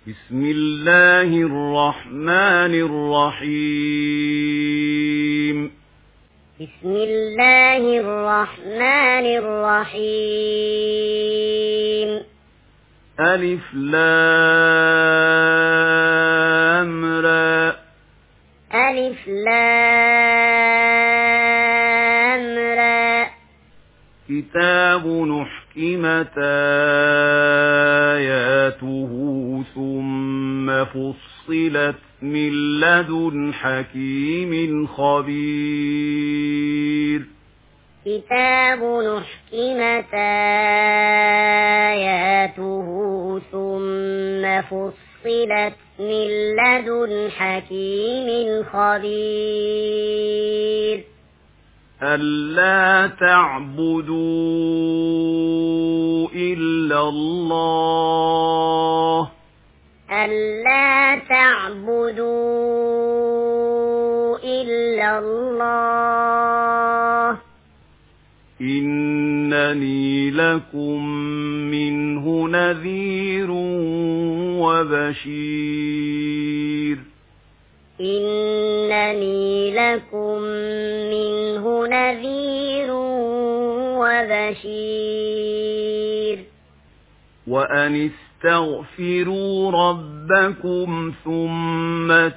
بسم الله الرحمن الرحيم بسم الله الرحمن الرحيم ألف لام را ألف لام را كتاب نحكمت آياته ثم فصلت من لدن حكيم خبير كتاب نحكمت آياته ثم فصلت من لدن حكيم خبير ألا تعبدوا إلا الله ألا تعبدوا إلا الله إنني لكم منه نذير وبشير إنني لكم منه نذير وبشير وأن استغفروا ربكم ثم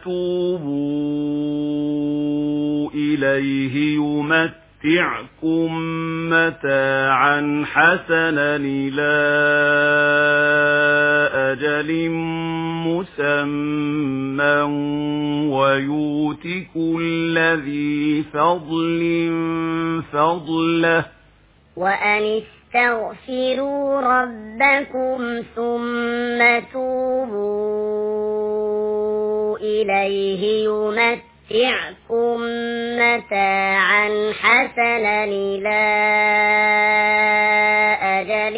توبوا إليه يمتعكم متاعا حسنا إلى أجل مسمى ويؤت كل ذي فضل فضله وأن استغفروا ربكم ثم توبوا إليه يمتعكم متاعا حسنا إلى أجل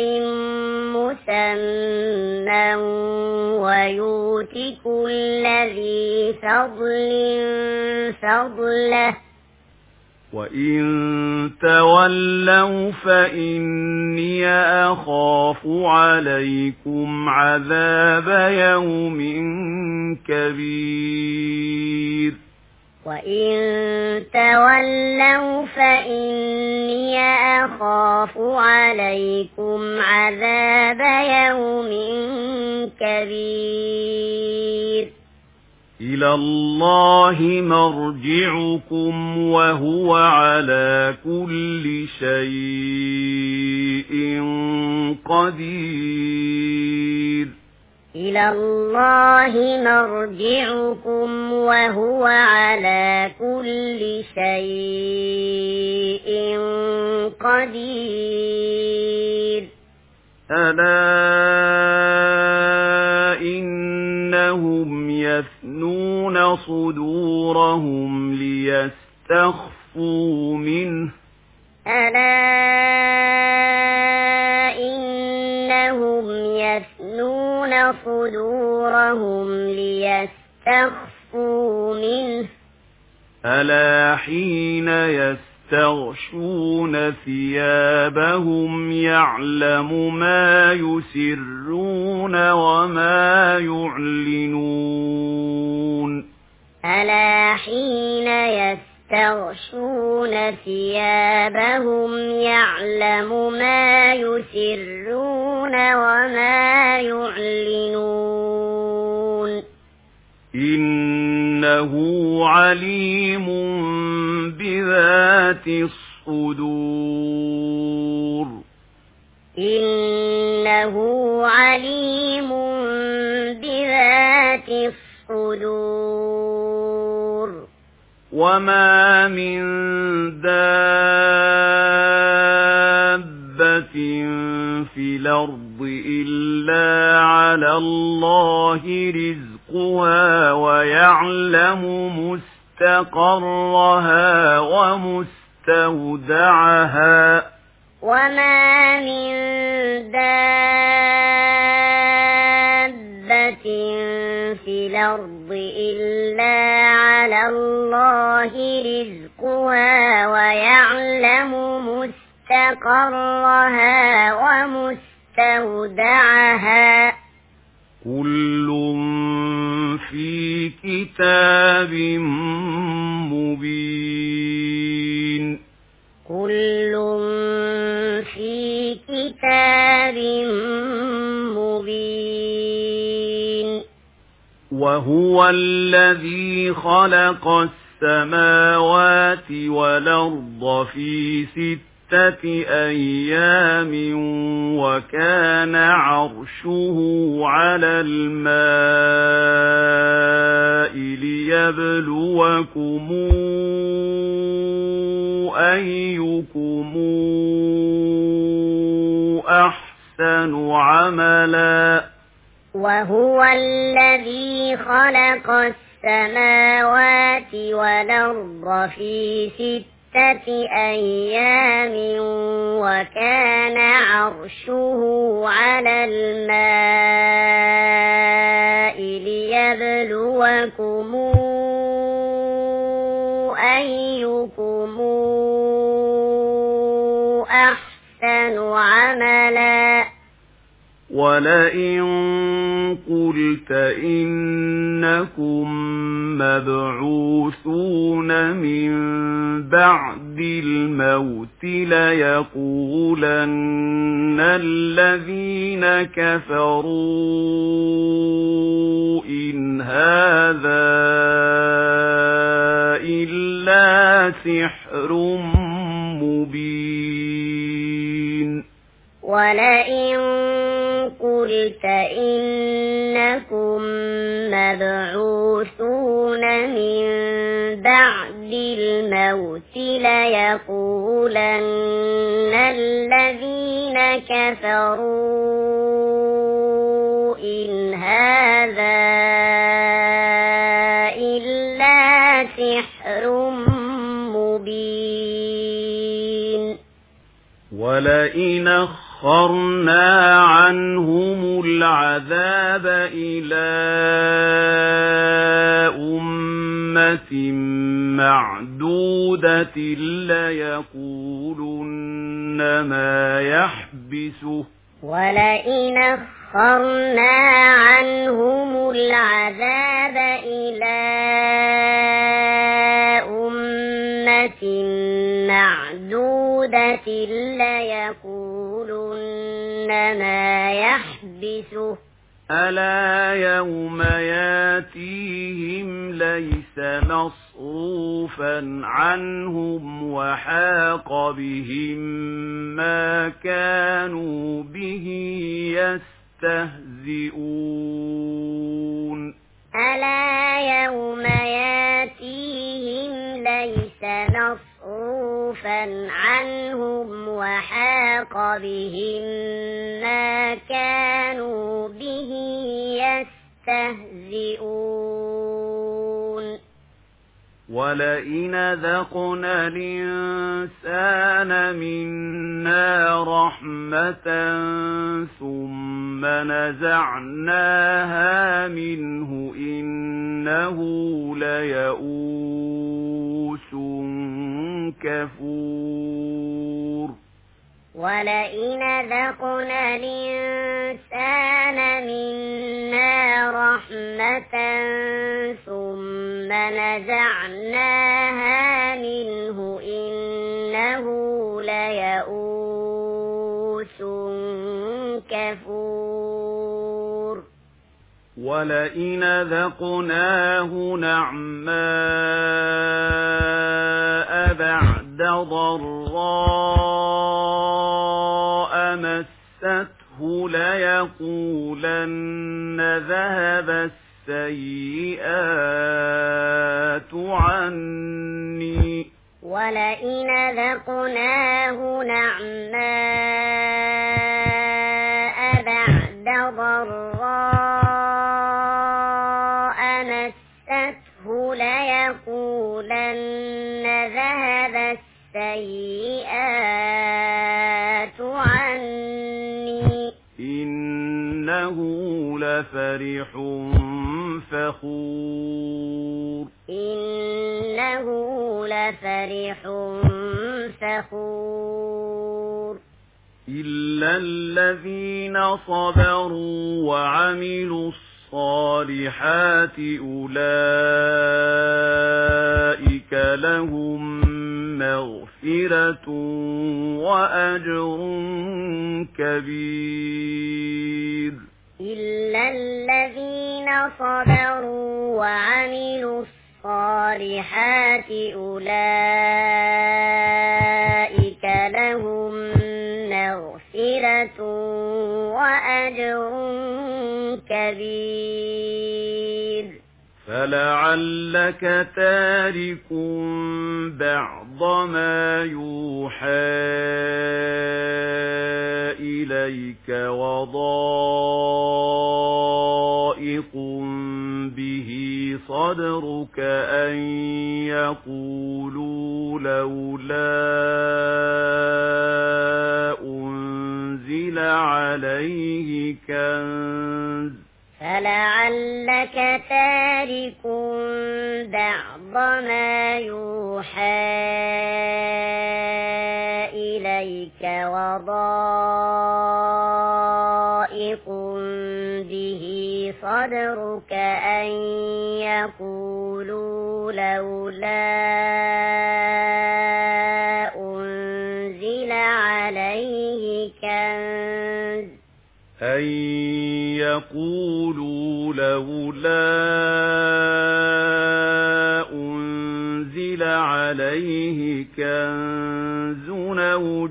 مسمى ويؤت كل ذي فضل فضله وإن تولوا فإني أخاف عليكم عذاب يوم كبير وإن تولوا فإني أخاف عليكم عذاب يوم كبير إلى الله مرجعكم وهو على كل شيء قدير إلى الله مرجعكم وهو على كل شيء قدير ألا إنهم يثنون صدورهم ليستخفوا منه ألا إنهم يثنون صدورهم ليستخفوا منه ألا حين يستغشون ثيابهم يعلم ما يسرون وما يعلنون ألا حين يستغشون ثيابهم يعلم ما يسرون وما يعلنون إنه عليم بذات الصدور إنه عليم بذات الصدور وما من دابة في الأرض إلا على الله رزقها ويعلم مستقرها ومستودعها وما من دابة في الأرض إلا على الله رزقها ويعلم مستقرها ومستودعها كل كتاب مبين كل في كتاب مبين وهو الذي خلق السماوات والأرض في 6 أيام وكان عرشه على الماء ليبلوكم أيكم أحسن عملا وهو الذي خلق السماوات والأرض في 6 أيام وكان عرشه على الماء ليبلوكم أيكم أحسن عملا ولئن قلت إنكم مبعوثون من بعد الموت ليقولن الذين كفروا إن هذا إلا سحر مبين ولئن قلت إنكم مبعوثون من بعد الموت ليقولن الذين كفروا إن هذا إلا سحر مبين ولئن أخرنا عنهم العذاب إلى أمة معدودة ليقولن ما يحبسه ولئن أخرنا عنهم العذاب إلى أمة معدودة ليقولن ما يحبسه ألا يوم ياتيهم ليس مصروفا عنهم وحاق بهم ما كانوا به يستهزئون ألا يوم ياتيهم ليس مصروفا عنهم وحاق بهم ما كانوا به يستهزئون ولئن ذقنا الإنسان منا رحمة ثم نزعناها منه إنه ليئوس كفور ولئن ذقنا الإنسان منا رحمة ثم نزعناها منه إنه ليئوس كفور ولئن ذقناه نعماء بعد ضراء مسته ليقولن ذهب السيئات عني ولئن ذقناه نعماء بعد ضراء مسته ليقولن ذهب السيئات عني إنه لفرح فخور إنه لفرح فخور إلا الذين صبروا وعملوا الصالحات أولئك لهم مغفرة وأجر كبير إلا الذين صبروا وعملوا الصالحات أولئك لهم مغفرة وأجر كبير فلعلك تارك بعض ما يوحى إليك وضائق به صدرك أن يقولوا لولا أنزل عليه كنز فلعلك تارك بعض ما يوحى إليك وضائق به صدرك أن يقولوا لولا أنزل عليه كنز أن يقولوا لولا أنزل عليه كنز أو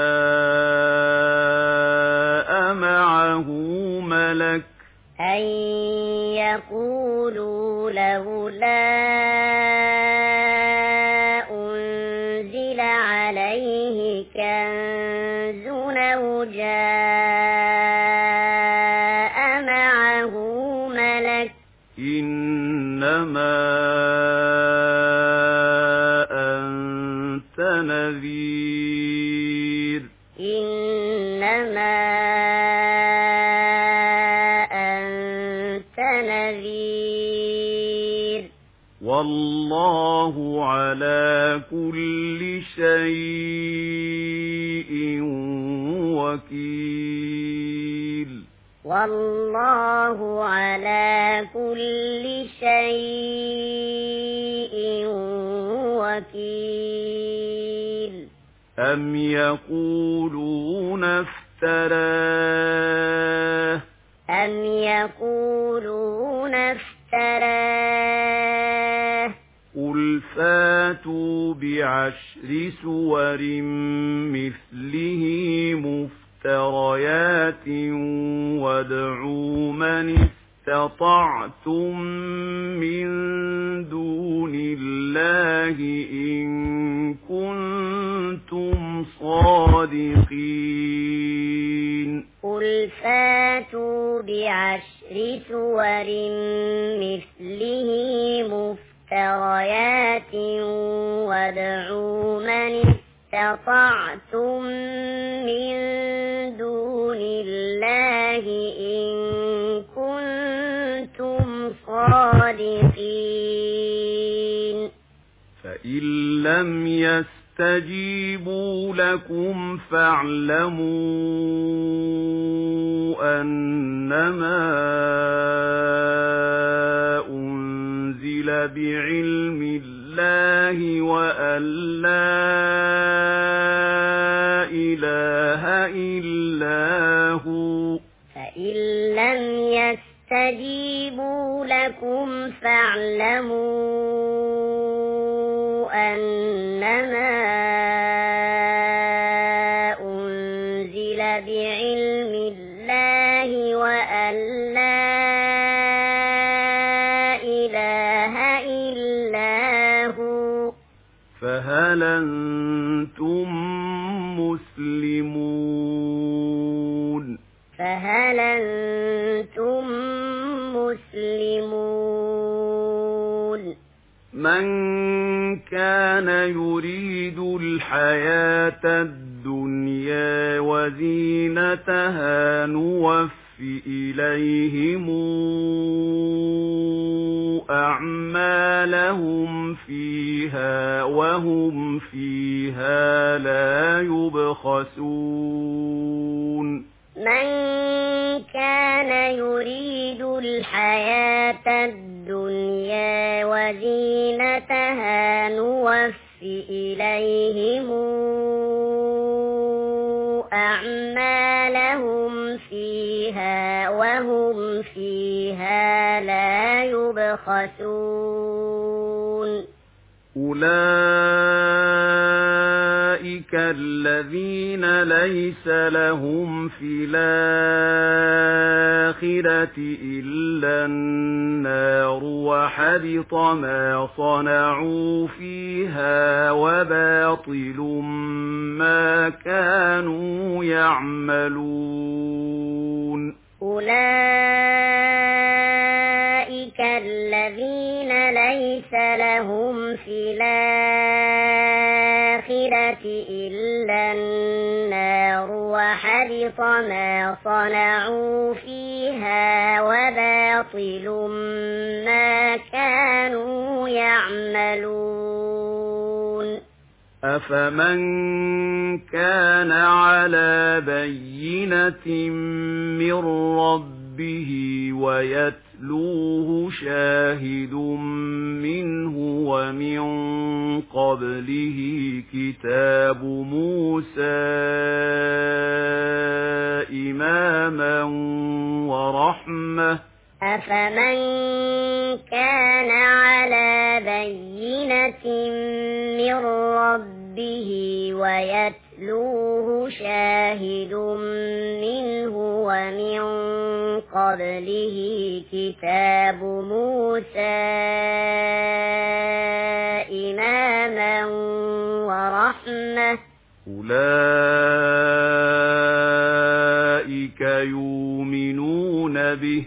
جاء معه ملك أن يقولوا لولا أنزل عليه كنز أو جاء معه ملك إنما أنت نذير إنما أنت نذير والله على كل شيء وكيل والله على كل شيء وكيل أم يقولون افتراه أم يقولون افتراه قل فاتوا بعشر سور مثله مفتريات وادعوا من استطعتم من دون الله إن كنتم صادقين قل فاتوا بعشر سور مثله مفتريات وادعوا من استطعتم من دون الله إن كنتم صادقين فإن لم يستجيبوا لكم فاعلموا أنما أنزل بعلم الله وأن لا إله إلا هو فإن لم يستجيبوا لكم فاعلموا أنما أنزل بعلم الله وأن لا إله إلا هو فهل أنتم مسلمون فهل أنتم مسلمون من كان يريد الحياة الدنيا وزينتها نوف إليهم أعمالهم فيها وهم فيها لا يبخسون من كان يريد الحياة الدنيا وزينتها نوفي إليهم أعمالهم فيها وهم فيها لا يبخسون أولئك الذين ليس لهم في الآخرة إلا النار وحبط ما صنعوا فيها وباطل ما كانوا يعملون أولئك الذين ليس لهم في الآخرة إلا النار وحبط ما صنعوا فيها وباطل ما كانوا يعملون أفمن كان على بينة من ربه ويتلوه شاهد منه ومن قبله كتاب موسى إماما ورحمة أفمن كان على بينة من ربه ويتلوه شاهد منه ومن قبله كتاب موسى إماما ورحمة أولئك يؤمنون به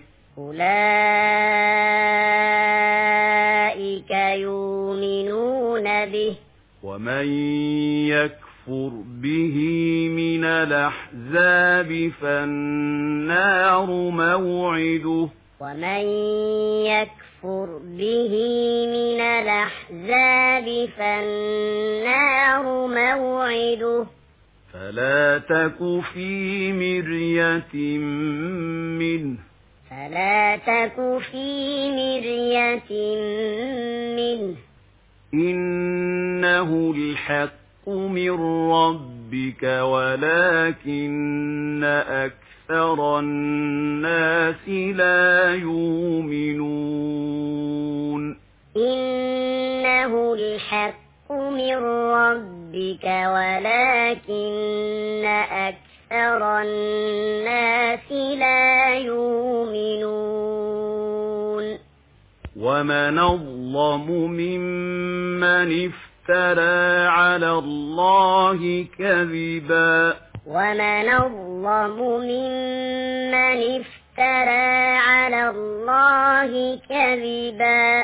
أولئك يؤمنون به ومن يكفر به من الأحزاب فالنار موعده ومن يكفر به من الأحزاب فالنار موعده فلا تك في مرية منه منه إنه الحق من ربك ولكن أكثر الناس لا يؤمنون إنه الحق من ربك ولكن أكثر الناس لا يؤمنون ومن أظلم ممن افترى على الله كذبا ومن أظلم ممن افترى على الله كذبا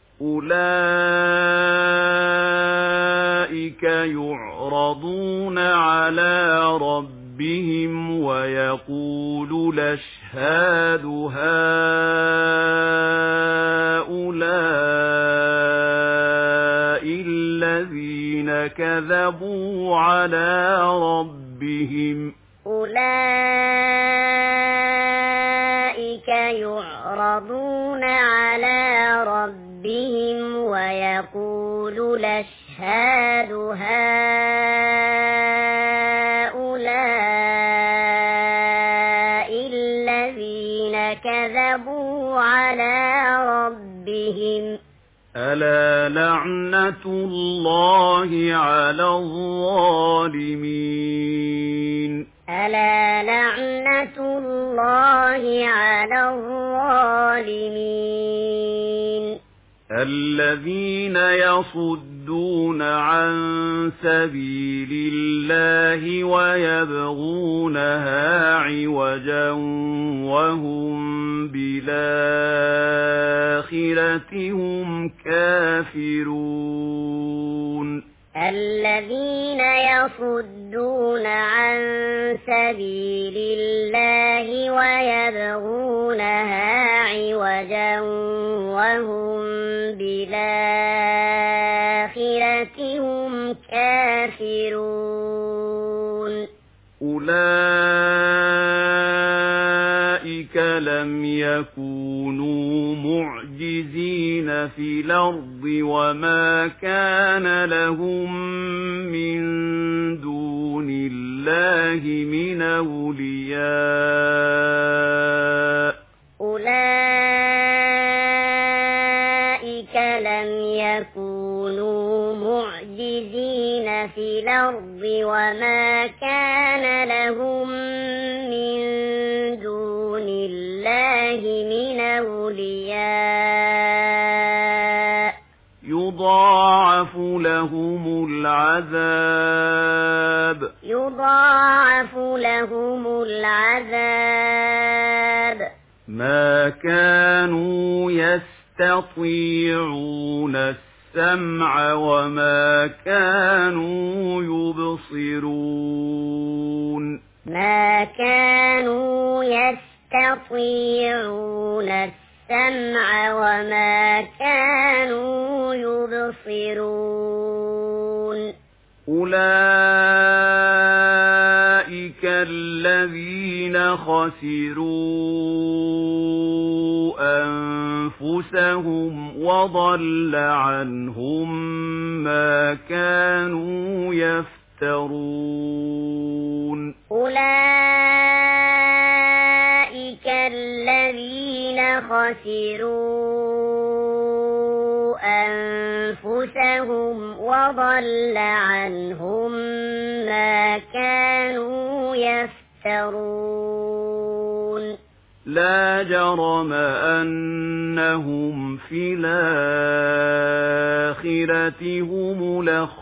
أولئك يعرضون على ربهم ويقول الأشهاد هؤلاء الذين كذبوا على ربهم أولئك يعرضون على ربهم ويقول الأشهاد هؤلاء الذين كذبوا على ربهم ألا لعنة الله على الظالمين ألا لعنة الله على الظالمين الذين يصدون عن سبيل الله ويبغونها عوجا وهم بالآخرة هم كافرون الذين يصدون عن سبيل الله ويبغونها عوجا وهم بالآخرة هم كافرون أولئك لم يكونوا معجزين في الأرض وما كان لهم من دون الله من أولياء أولئك لم يكونوا معجزين في الأرض وما كان لهم من دون الله من أولياء يضاعف لهم العذاب ما كانوا يستطيعون السمع وما كانوا يبصرون ما كانوا يستطيعون السمع وما كانوا يبصرون أولئك الذين خسروا أنفسهم وضل عنهم ما كانوا يفترون أولئك الذين خسروا أنفسهم وضل عنهم ما كانوا يفترون لا جرم أنهم في الآخرة هم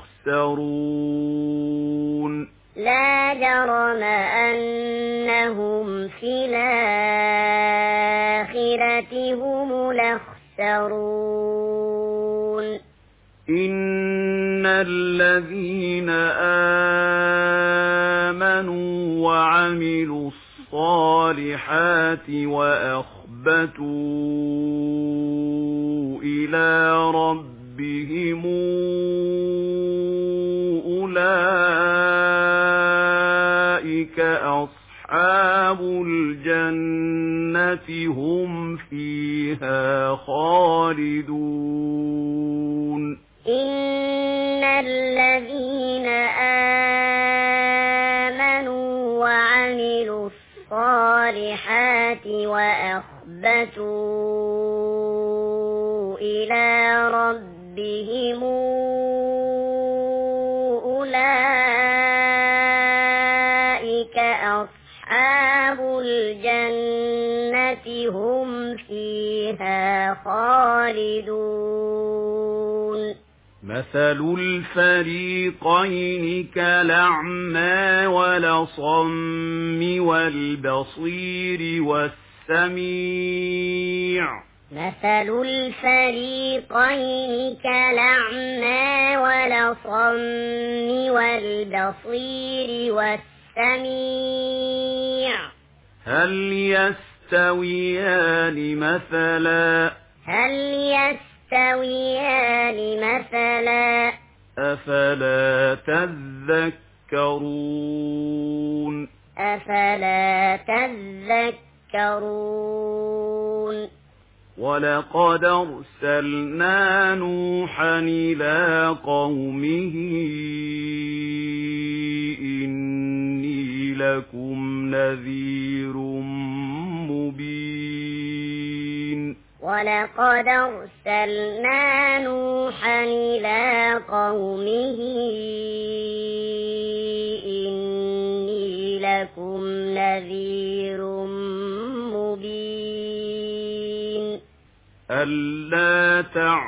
الأخسرون لا جرم أنهم في الآخرة هم الأخسرون إن الذين آمنوا وعملوا الصالحات وأخبتوا إلى ربهم أولئك أصحاب الجنة هم فيها خالدون إن الذين آمنوا وعملوا الصالحات وأخبتوا إلى ربهم أولئك أصحاب الجنة هم فيها خالدون مثل الفريقين كالأعمى والأصم والبصير والسميع مثل الفريقين كالأعمى والأصم والبصير والسميع هل يستويان مثلا أفلا تذكرون ولقد أرسلنا نوحا إلى قومه إني لكم نذير مبين ولقد أرسلنا نوحا إلى قومه إني لكم نذير مبين ألا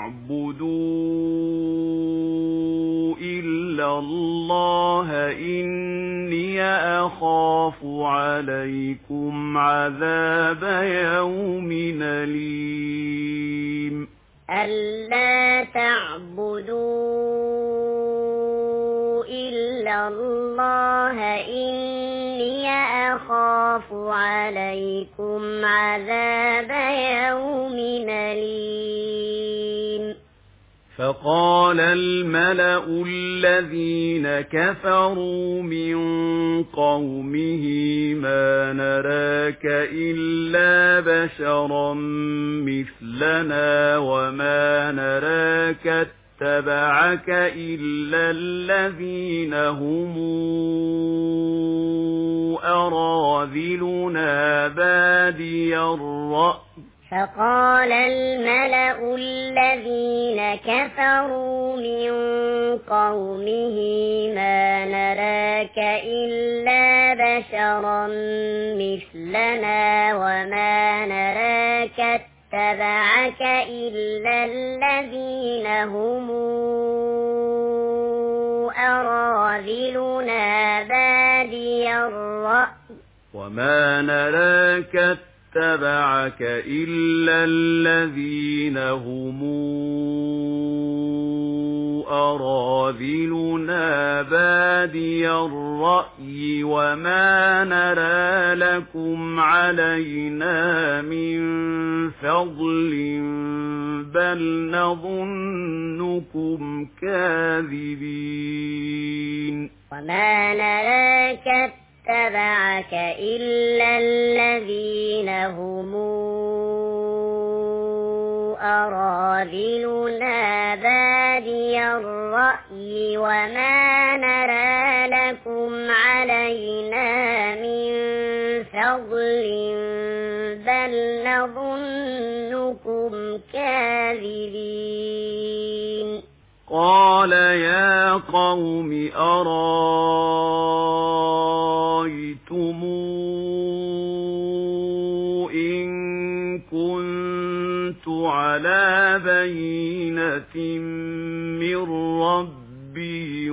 تعبدوا إلا الله إني أخاف عليكم عذاب يوم أليم ألا تعبدوا إلا الله إني أخاف عليكم عذاب يوم أليم فقال الملأ الذين كفروا من قومه ما نراك إلا بشرا مثلنا وما نراك اتبعك إلا الذين هم أراذلنا بادي الرأي. فقال الملأ الذين كفروا من قومه ما نراك إلا بشرا مثلنا وما نراك اتبعك إلا الذين هم أراذلنا بادي الرأي وما نراك اتبعك إلا الذين هم أراذلنا بادي الرأي وما نرى لكم علينا من فضل بل نظنكم كاذبين. وما نراك اتبعك إلا الذين هم أراذلنا بادي الرأي وما نرى لكم علينا من فضل بل نظنكم كاذبين. قال يا قوم أرأيتم إن كنت على بينة من ربي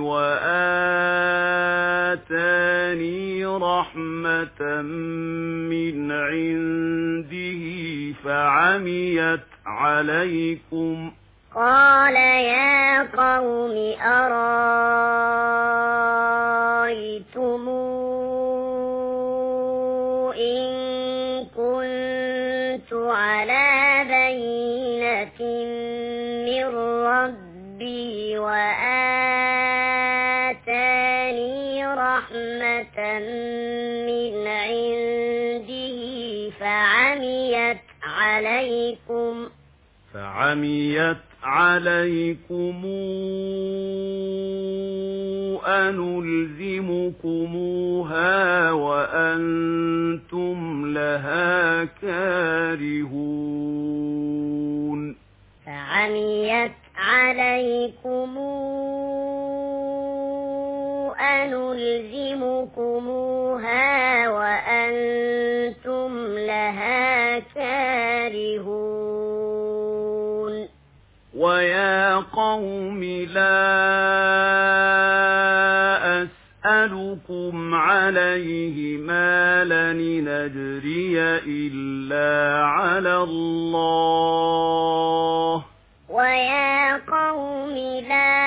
وآتاني رحمة من عنده فعميت عليكم. قال يا قوم أرأيتم إن كنت على بينة من ربي وآتاني رحمة من عنده فعميت عليكم أنلزمكموها وأنتم لها كارهون. فعميت عليكم أنلزمكموها وأنتم لها كارهون. ويا قوم لا أسألكم عليه مالا نجري إلا على الله. ويا قوم لا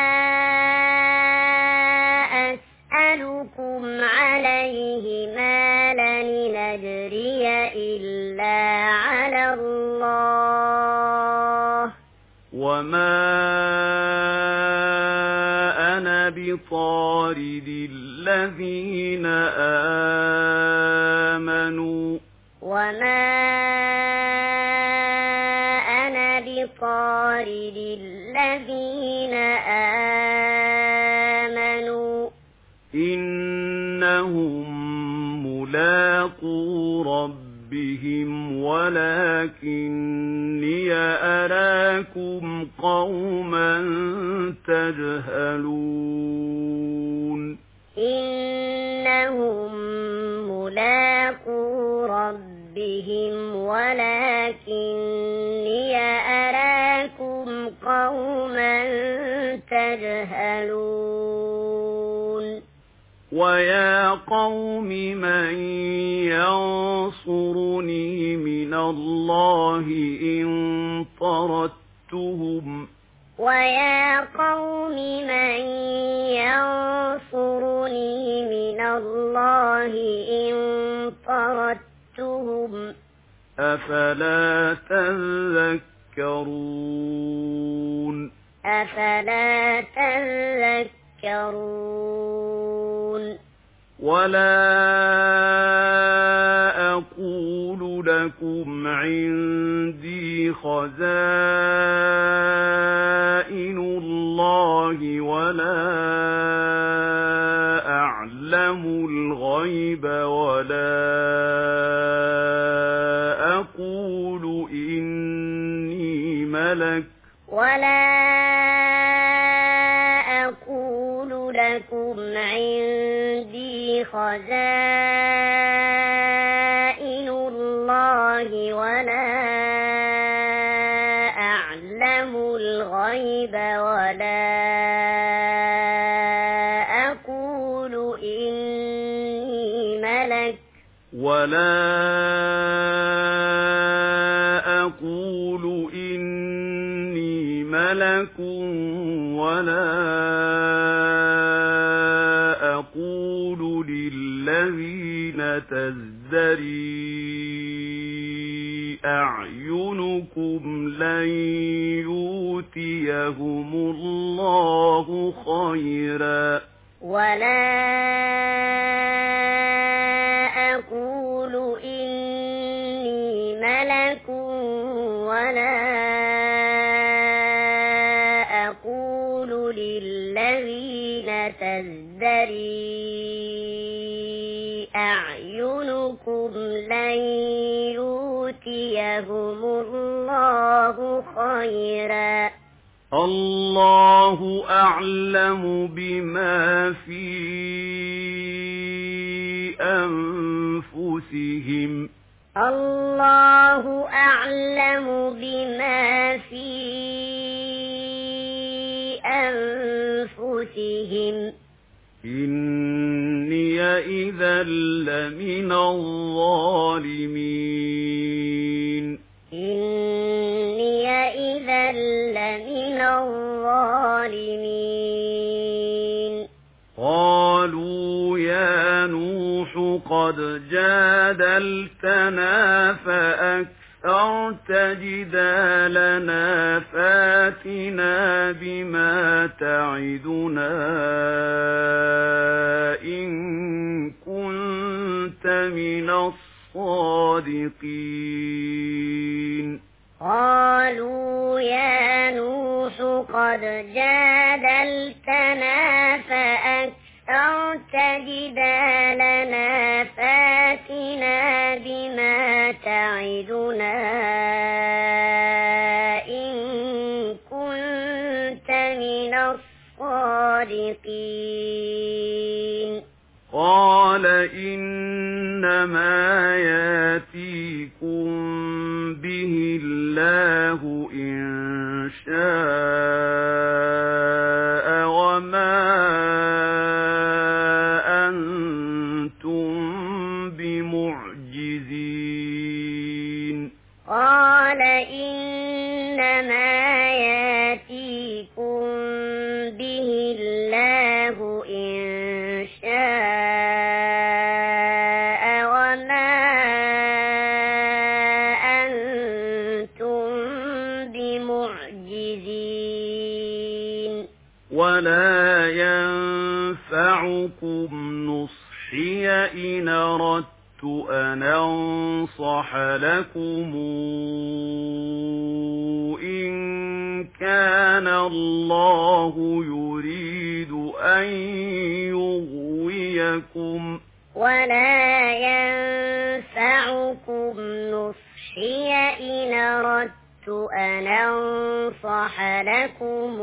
أسألكم عليه مالا نجري إلا على الله. وما أنا بطارد الذين آمنوا وما أنا بطارد الذين آمنوا إنهم ملاقو ربهم ولكني أراكم قوما تجهلون. إنهم ملاقو ربهم ولكني أراكم قوما تجهلون. ويا قوم من ينصرني من الله إن طردتهم. ويا قوم من ينصرني من الله إن طردتهم. أفلا تذكرون. أفلا تذكرون ولا أقول لكم عندي خزائن الله ولا أعلم الغيب ولا أقول إني ملك لكم عندي خزائن الله ولا أعلم الغيب ولا أقول إني ملك ولا أقول للذين تزدري أعينكم لن يؤتيهم الله خيرا ولا أقول إني ملك ولا أقول للذين تزدري أعينكم لن يؤتيهم الله خيرا الله أعلم بما في أنفسهم الله أعلم بما في أنفسهم إني إذا لمن الظالمين إني إذا لمن الظالمين قالوا يا نوح قد جادلتنا فأكثرت جدالنا فاتنا بما تعدنا إن كنت من الصادقين قالوا يا نوح قد جادلتنا فأكثرت جدالنا فاتنا بما تعدنا إن كنت من الصادقين قال إنما ياتيكم به الله إن شاء وما أنتم بمعجزين قال إنما ياتيكم به الله إن شاء وما أنتم بمعجزين ولا ينفعكم نصحي إن أردت أن أنصح لكم إن كان الله يريد أن يغويكم ولا ينفعكم نصحي إن أردت أن أنصح لكم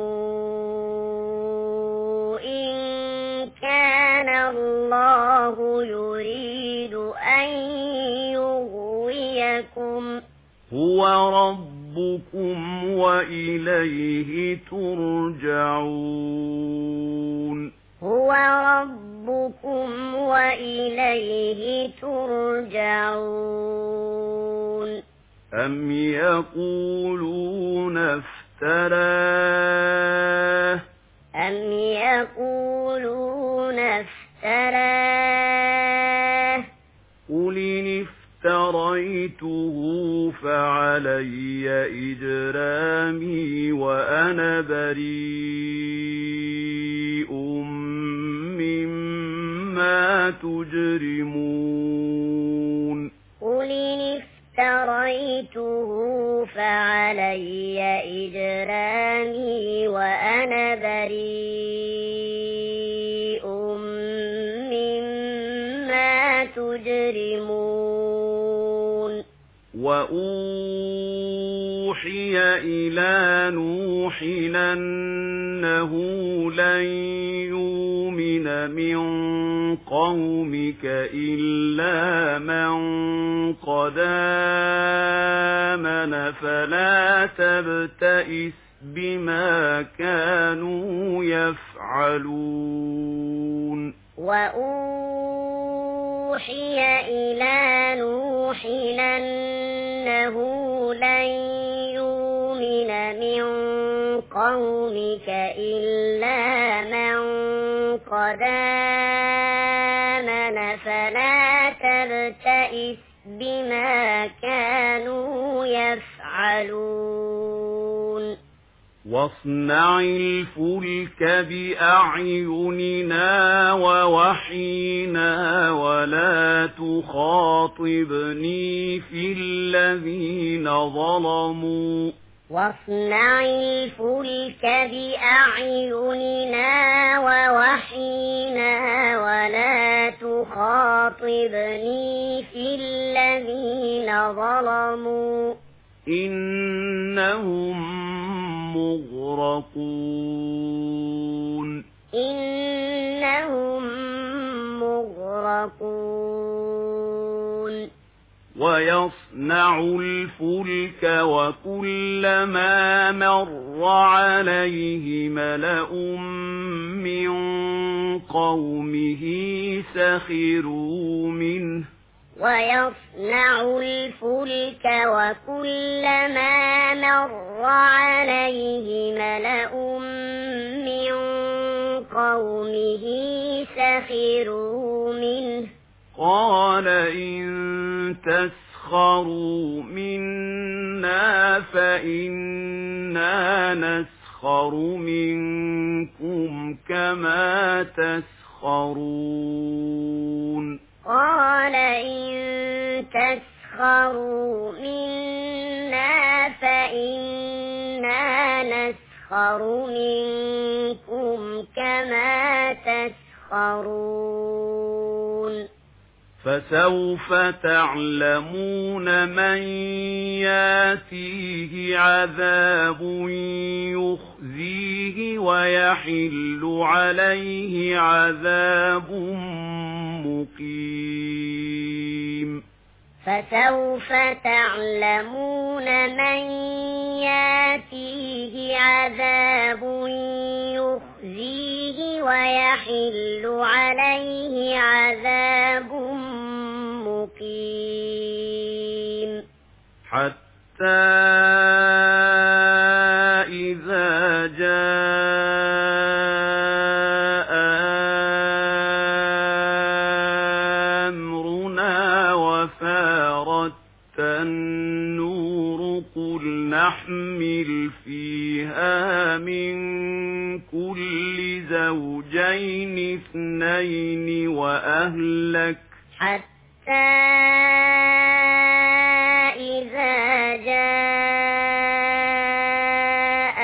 إن كان الله يريد أن يغويكم هو ربكم وإليه ترجعون هو ربكم وإليه ترجعون أم يقولون افتراه قل إن افتريته فعلي إجرامي وأنا بريء تجرمون قل إن افتريته فعلي إجرامي وأنا بريء مما تجرمون وأوحي إلى نوح أنه لن يؤمن من قومك إلا من قد آمن فلا تبتئس بما كانوا يفعلون وأوحي إلى نوح أنه لن يؤمن من قومك إلا من قد آمن فلا تبتئس بما كانوا يفعلون واصنع الفلك بأعيننا ووحينا ولا تخاطبني في الذين ظلموا واصنع الفلك بأعيننا ووحينا ولا تخاطبني في الذين ظلموا إنهم مغرقون إنهم مغرقون ويصنع الفلك وكلما مر عليه ملأ من قومه سخروا منه ويصنع الفلك وكلما مر عليه ملأ من قومه سخروا منه قال إن تسخروا منا فإنا نسخر منكم كما تسخرون قال إن تسخروا منا فإنا نسخر منكم كما تسخرون فسوف تعلمون من ياتيه عذاب يخزيه ويحل عليه عذاب مقيم فسوف تعلمون من ياتيه عذاب يخزيه ويحل عليه عذاب مقيم حتى إذا جاء أمرنا وفارت النور قل نحمل فيها من كل زوجين اثنين وأهلك حتى إذا جاء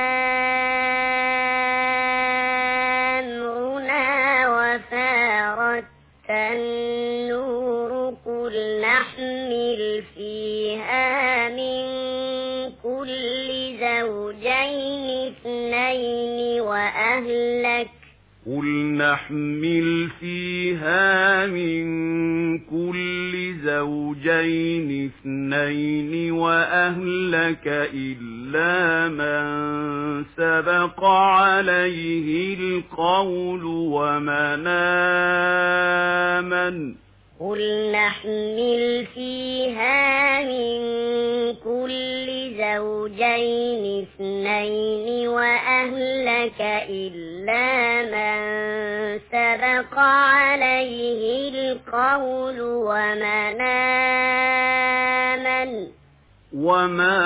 أمرنا وفارت النور قل نحمل فيها من كل زوجين اثنين وأهلك قل نحمل فيها من كل زوجين اثنين وأهلك إلا من سبق عليه القول ومن آمن قل نحمل فيها من كل زوجين اثنين وأهلك إلا من سبق عليه القول ومن آمن وما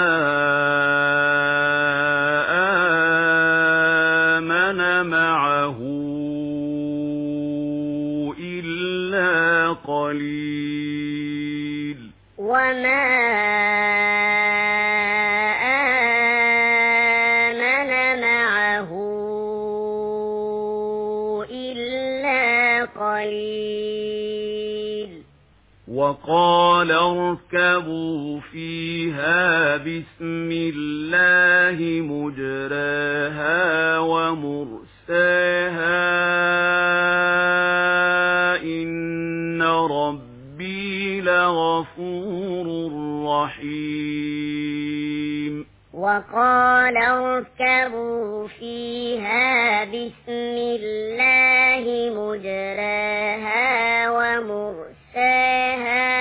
آمن معه إلا وما آمن معه إلا قليل وقال اركبوا فيها بسم الله مجراها ومرساها إن ربي لغفور رحيم وقال اركبوا فيها بسم الله مجراها ومرساها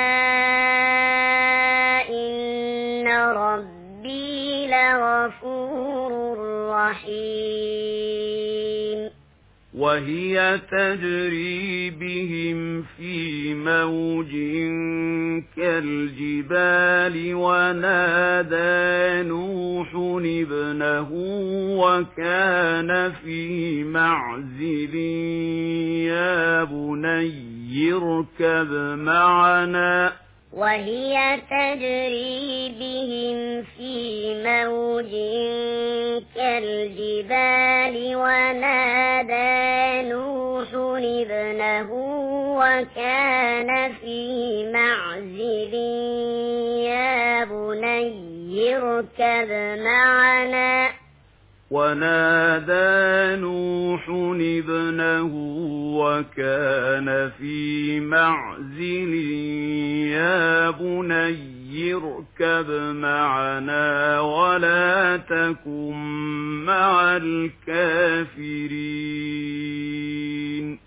إن ربي لغفور رحيم وهي تجري بهم في موج كالجبال ونادى نوح ابنه وكان في معزل يا بني اركب معنا وهي تجري بهم في موج كالجبال ونادى نوح ابنه وكان في معزل يا بني اركب معنا ونادى نوح ابنه وكان في معزل يا بني اركب معنا ولا تكن مع الكافرين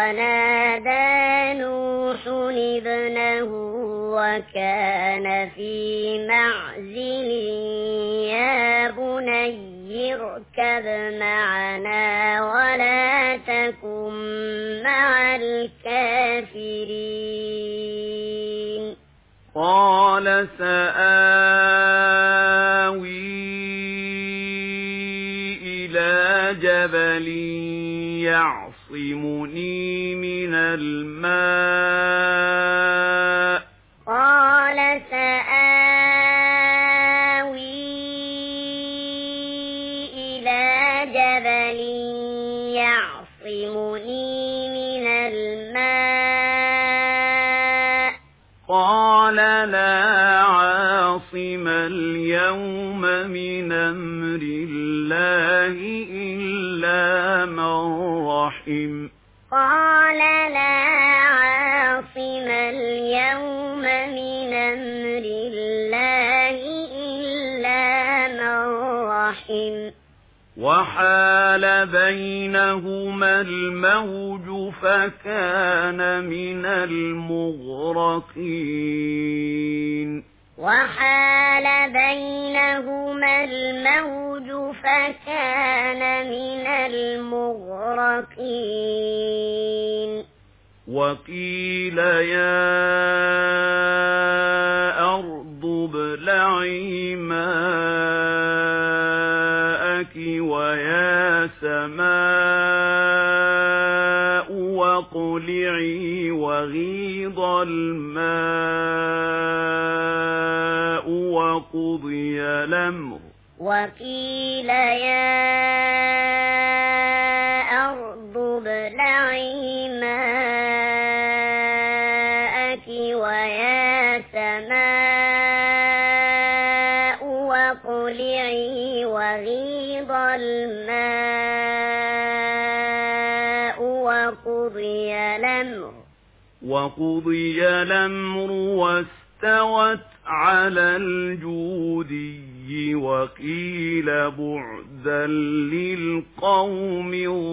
ونادى نوح ابنه وكان في معزل يا بني اركب معنا ولا تكن مع الكافرين قال سآوي إلى جبل يعصمني من الماء قال سآوي إلى جبل يعصمني من الماء قال لا عاصم اليوم من أمر الله إلا من رحم قال لا عاصم اليوم من أمر الله إلا من رحم وحال بينهما الموج فكان من المغرقين وحال بينهما الموج فكان من المغرقين وقيل يا أرض ابلعي ماءك ويا سماء واقلعي وغيض الماء وقضي الأمر وقيل يا أرض ابلعي ماءك ويا سماء واقلعي وغيض الماء وقضي الأمر واستوت على الجودي وقيل بعدا للقوم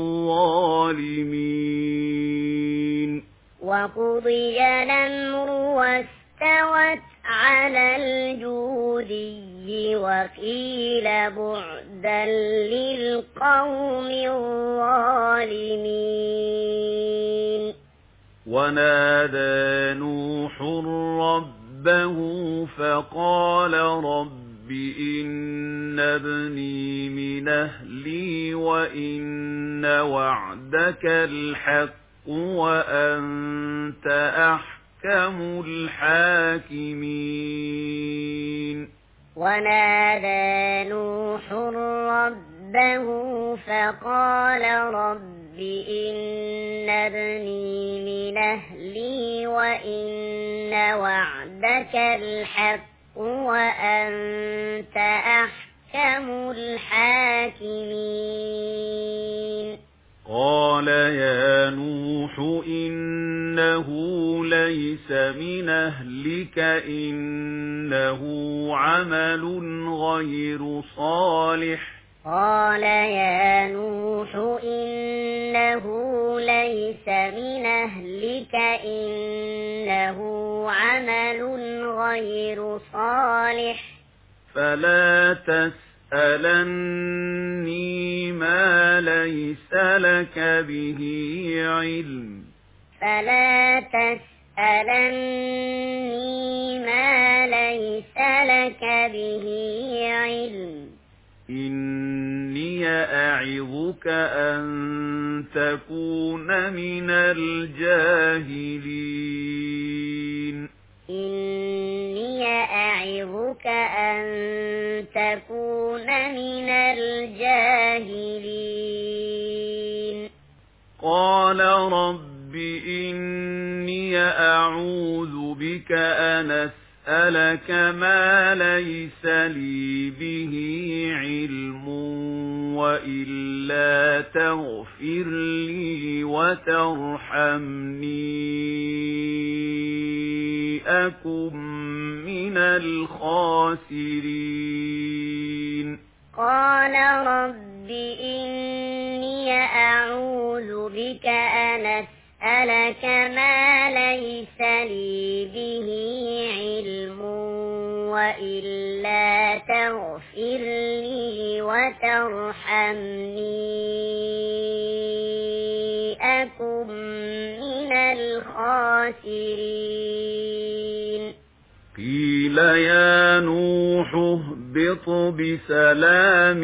الظالمين وقضي الأمر واستوت على الجودي وقيل بعدا للقوم الظالمين ونادى نوح ربه فقال رب إن ابني من أهلي وإن وعدك الحق وأنت أحكم أحكم الحاكمين ونادى نوح ربه فقال رب إن ابني من أهلي وإن وعدك الحق وأنت أحكم الحاكمين قال يا نوح إنه ليس من أهلك إنه عمل غير صالح قال يا نوح إنه ليس من أهلك إنه عمل غير صالح فلا تسألني ما ليس لك به علم فلا تسألني ما ليس لك به علم إني أعظك أن تكون من الجاهلين إني أعظك أن تكون من الجاهلين قال رب إني أعوذ بك أن أسألك ما ليس لي به علم وإلا تغفر لي وترحمني أكن من الخاسرين قال رب إني أعوذ بك أن أسألك ما ليس لي به علم وإلا تغفر لي وترحمني أكن من الخاسرين قيل يا نوح اهبط بسلام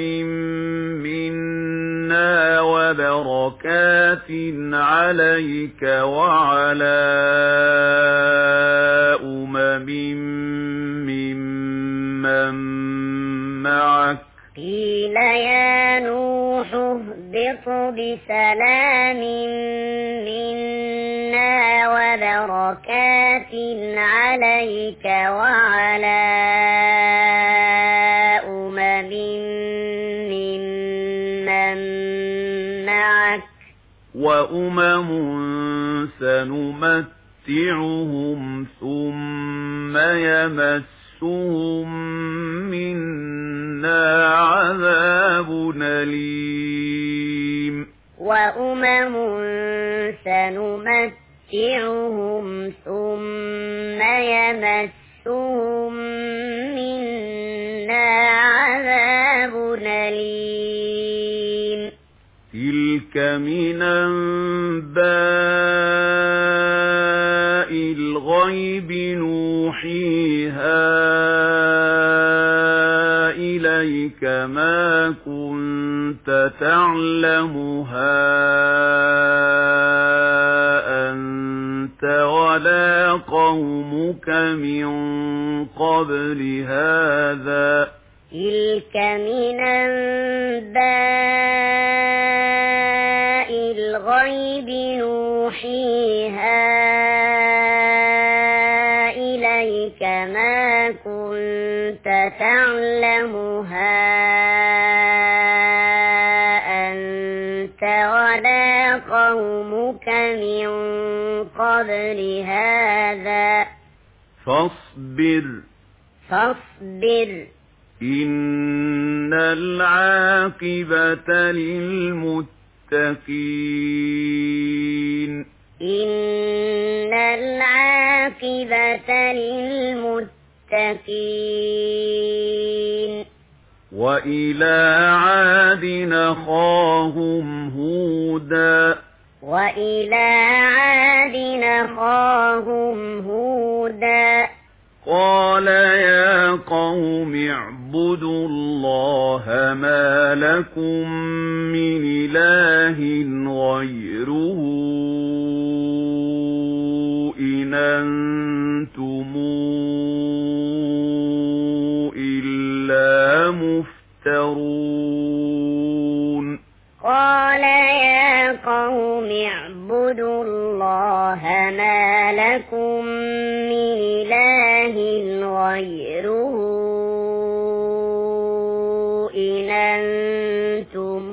منا وبركات عليك وعلى ممن معك قيل يا نوح اهبط بسلام منا وبركات عليك وعلى ممن معك وأمم سنمتعهم ثم يمسهم منا عذاب أليم وأمم سنمتعهم ثم يمسهم منا عذاب أليم تلك من أنباء الغيب نوحيها إليك ما كنت تعلمها أنت ولا قومك من قبل هذا تلك من أنباء الغيب نوحيها إليك ما كنت تعلمها أنت ولا قومك من قبل هذا فاصبر إن العاقبة للمتقين إن العاقبة للمتقين وإلى عاد أخاهم هودا قال يا قوم اعبدوا الله ما لكم من إله غيره إن إلا مفترون قال يا قوم اعبدوا الله ما لكم من إله غيره إن أنتم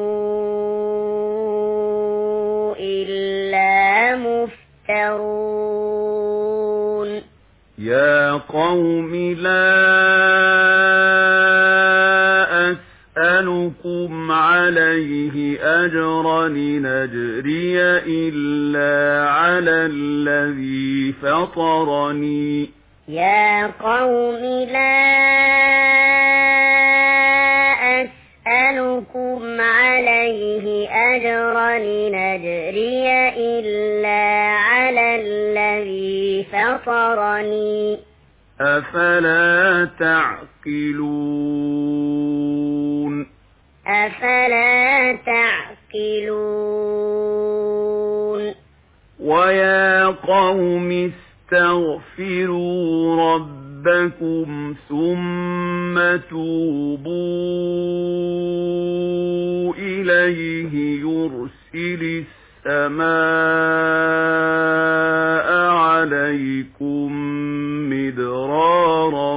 إلا مفترون يا قوم لا أسألكم عليه أجرا إن أجري إلا على الذي فطرني يا قوم لا أسألكم عليه أجرا إن أجري إلا على الذي فطرني أفلا تعقلون أفلا تعقلون ويا قوم استغفروا ربكم ثم توبوا إليه يرسل السماء عليكم مدرارا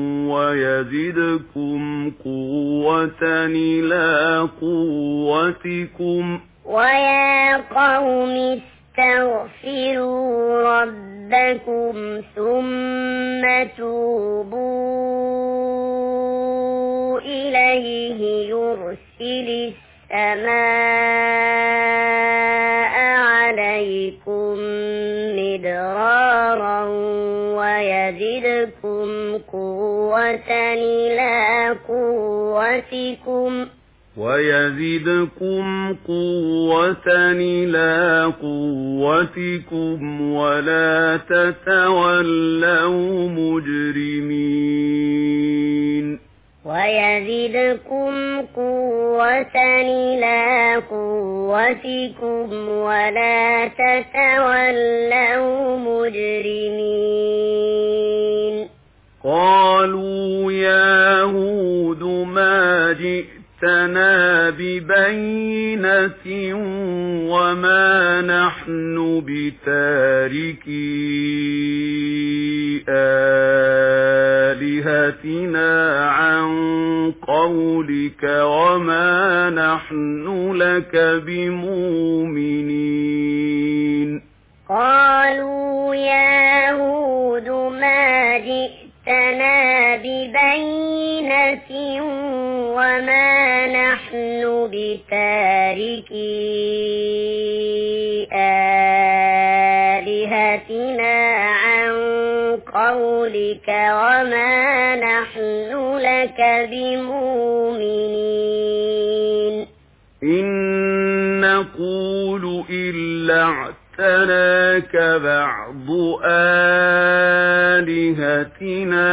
ويزدكم قوة إلى قوتكم ويا قوم استغفروا ربكم ثم توبوا إليه يرسل السماء عليكم مدرارا ويزدكم قوة إلى قوتكم ولا تتولوا مجرمين ويزدكم قوة إلى قوتكم ولا تتولوا مجرمين قالوا يا هود ما جئتنا ببينة وما نحن بتاركي آلهتنا عن قولك وما نحن لك بمؤمنين قالوا يا هود ما جئتنا ببينة وما نحن بتاركي آلهتنا عن قولك وما نحن لك بمؤمنين إن نقول إلا اعتراك بعض آلهتنا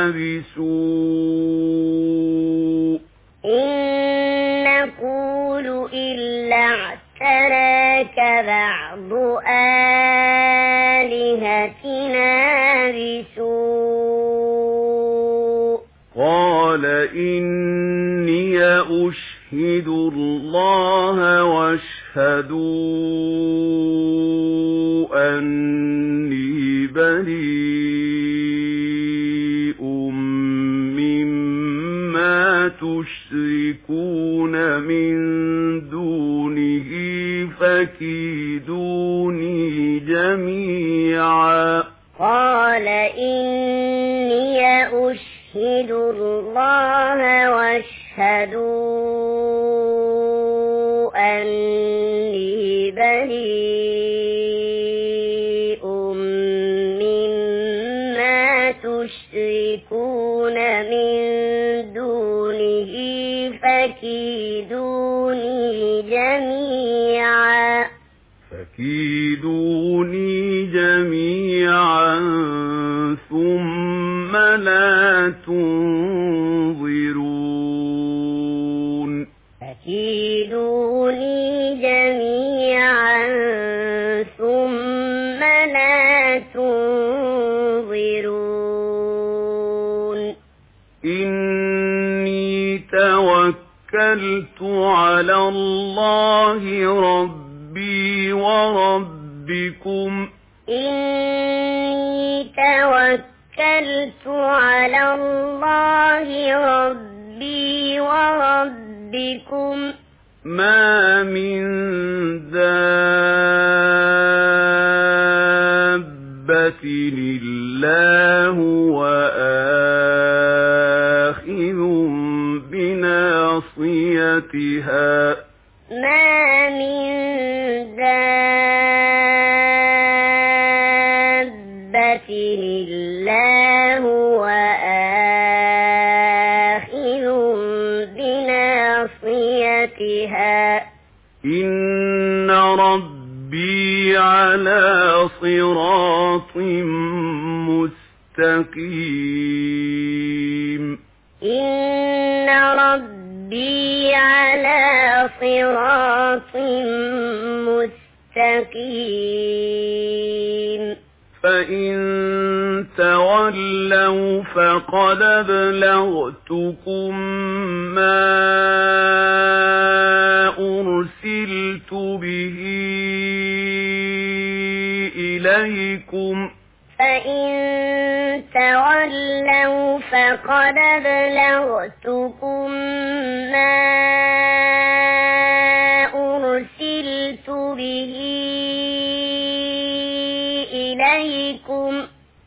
بسوء إن نقول إلا اعتراك بعض آلهتنا بسوء قال إني أشهد الله واشهدوا أني بريء مما تشركون من دونه فكيدوني جميعا قال إني أشهد الله واشهدوا أني بريء مما تشركون من دونه فكيدوني جميعا ثم لا تنظرون فكيدوني جميعا ثم لا تنظرون توكلت على الله ربي وربكم إني توكلت على الله ربي وربكم ما من دابة إلا هو آخذ بناصيتها ما من دابة إلا هو آخذ بناصيتها إن ربي على صراط مستقيم إن ربي على صراط مستقيم فإن تولوا فقد أبلغتكم ما أرسلت به إليكم فإن تولوا فقد أبلغتكم ما أرسلت به إليكم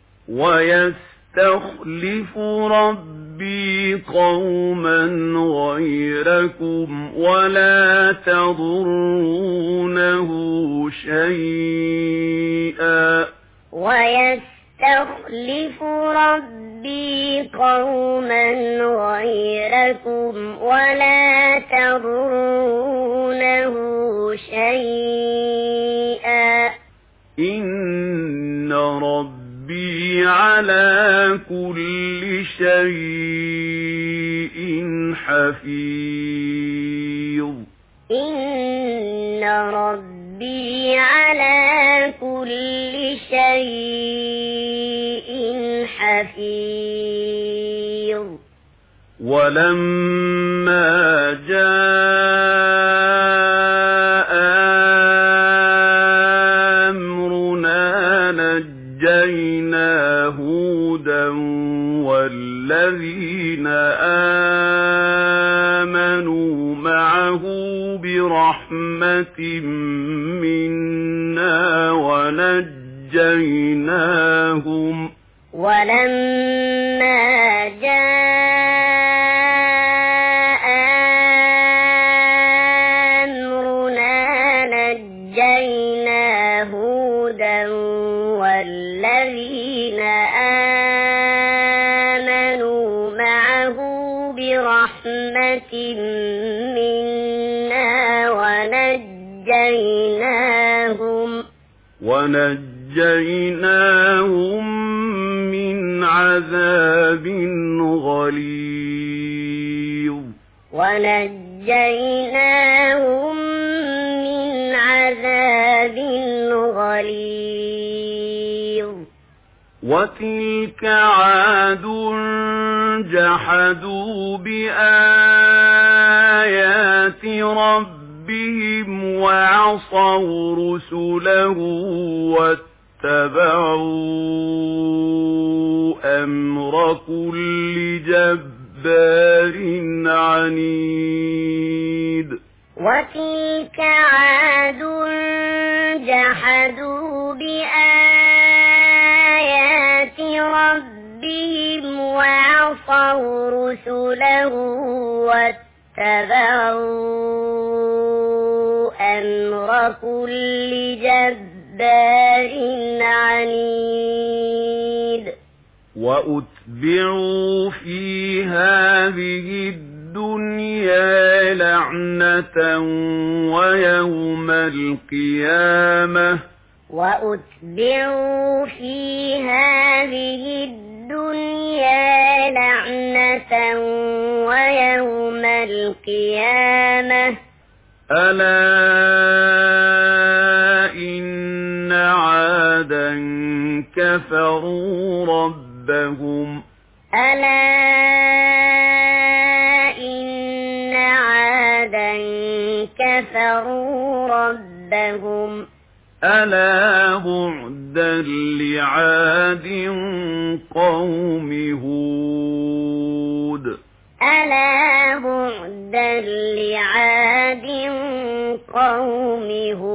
ويستخلف ربي قوما غيركم ولا تضرونه شيئا ويستخلف ربي قوما غيركم ولا تضرونه شيئا إن ربي على كل شيء حفيظ إن ربي على كل شيء حفيظ ولما جاء أمرنا نجينا هودا والذين آمنوا معه برحمة منا ونجيناهم ولما جاء أمرنا نجينا هودا والذين آمنوا معه برحمة منا ونجيناهم من عذاب غليظ ونجيناهم من عذاب غليظ وتلك عاد جحدوا بآيات ربهم وعصوا رسله واتبعوا أمر كل جبار عنيد وتلك عاد جحدوا بآيات ربهم وعصوا رسله واتبعوا أمر كل جبار عنيد وأتبعوا في هذه الدنيا لعنة ويوم القيامة وأتبعوا في هذه الدنيا لعنة ويوم القيامة ألا إن عادا كفروا ربهم ألا إن عادا كفروا ربهم ألا بعدا لعاد قوم هود ألا بعدا لعاد قوم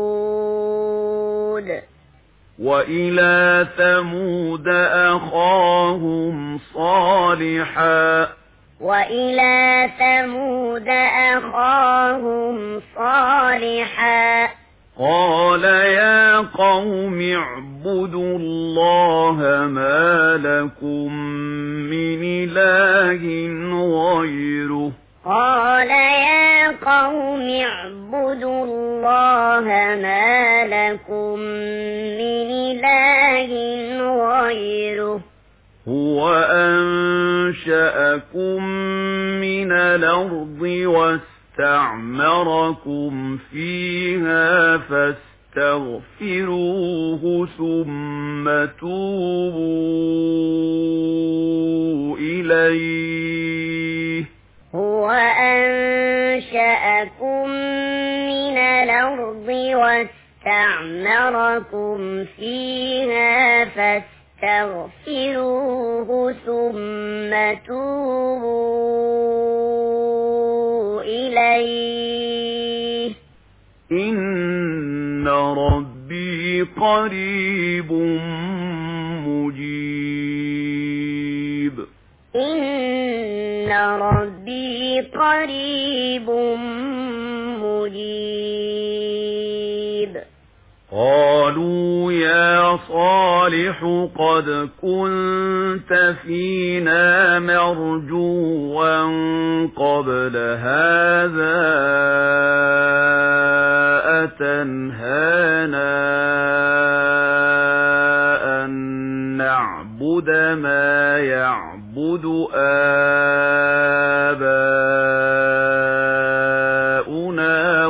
هود وإلى ثمود أخاهم صالحا وإلى ثمود أخاهم صالحا قال يا قوم اعبدوا الله ما لكم من إله غيره قال يا قوم اعبدوا الله ما لكم من إله غيره هو أنشأكم من الأرض واستعمركم فيها فاستغفروه ثم توبوا إليه هو أنشأكم من الأرض واستعمركم فيها فاستغفروه ثم توبوا إليه إن ربي قريب مجيب إن ربي قريب مجيب قالوا يا صالح قد كنت فينا مرجوا قبل هذا أتنهانا أن نعبد ما يعبد آباؤنا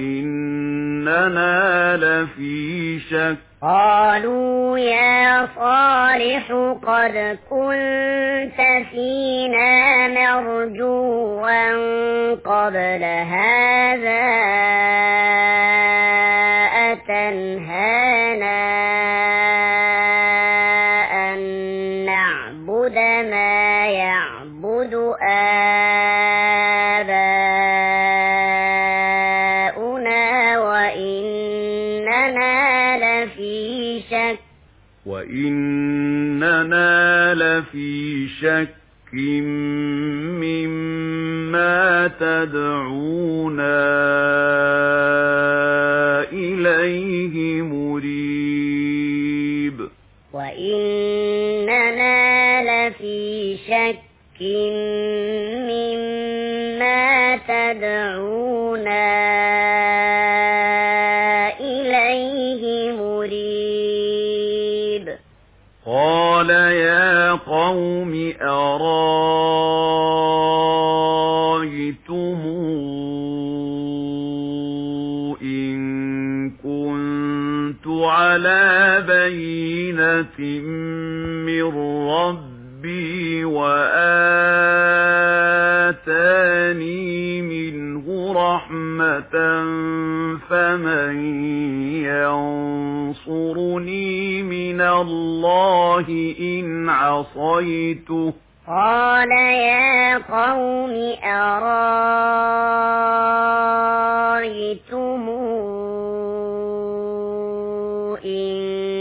وإننا لفي شك قالوا يا صالح قد كنت فينا مرجوا قبل هذا أتنهانا أن نعبد ما يعبد آباؤنا وإننا لفي شك مما تدعونا إليه مريب وإننا لفي شك مما تدعونا إليه مريب قال يا قوم أرايتم إن كنت على بينة من ربي وآتاني منه رحمة فمن ينصرني من الله إن عصيته قال يا قوم أرايتم إن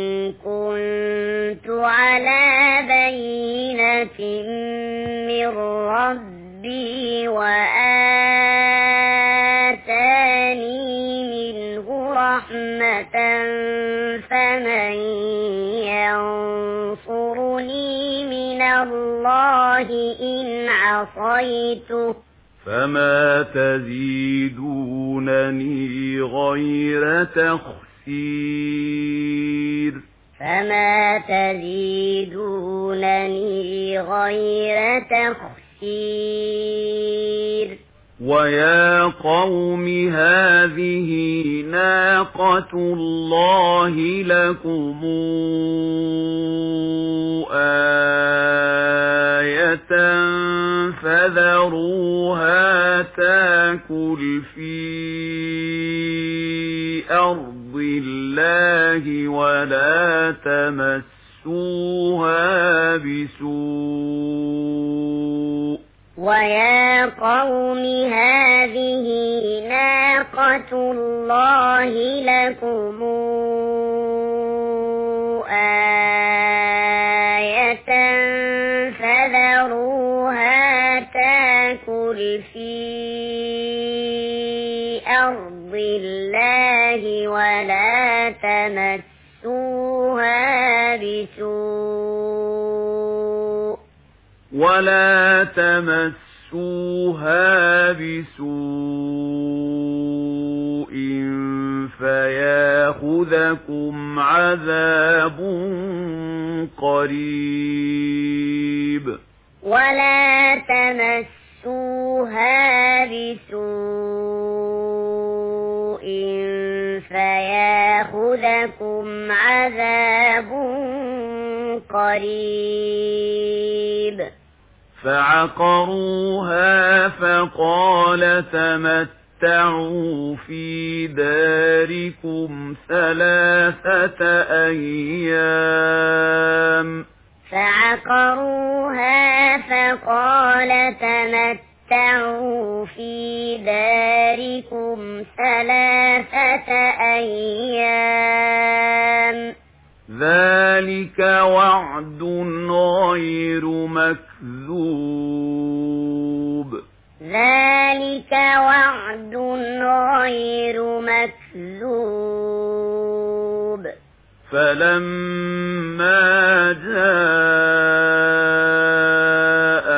كنت على بينة من ربي وآتاني منه رحمة فمن ينصرني من الله إن عصيته فما تزيدونني غير تخسير فما تزيدونني غير تخسير ويا قوم هذه ناقة الله لكم آية فذروها تاكل في أرض الله ولا تمسوها بسوء ويا قوم هذه ناقة الله لكم آية فذروها تاكل في أرض الله ولا تمسوها بسوء فياخذكم عذاب قريب ولا تمسوها بسوء فياخذكم عذاب قريب فعقروها فقال تمتعوا في داركم 3 أيام فعقروها فقال تمتعوا في داركم 3 أيام ذلك وعد غير مكذوب ذلك وعد غير مكذوب فلما جاء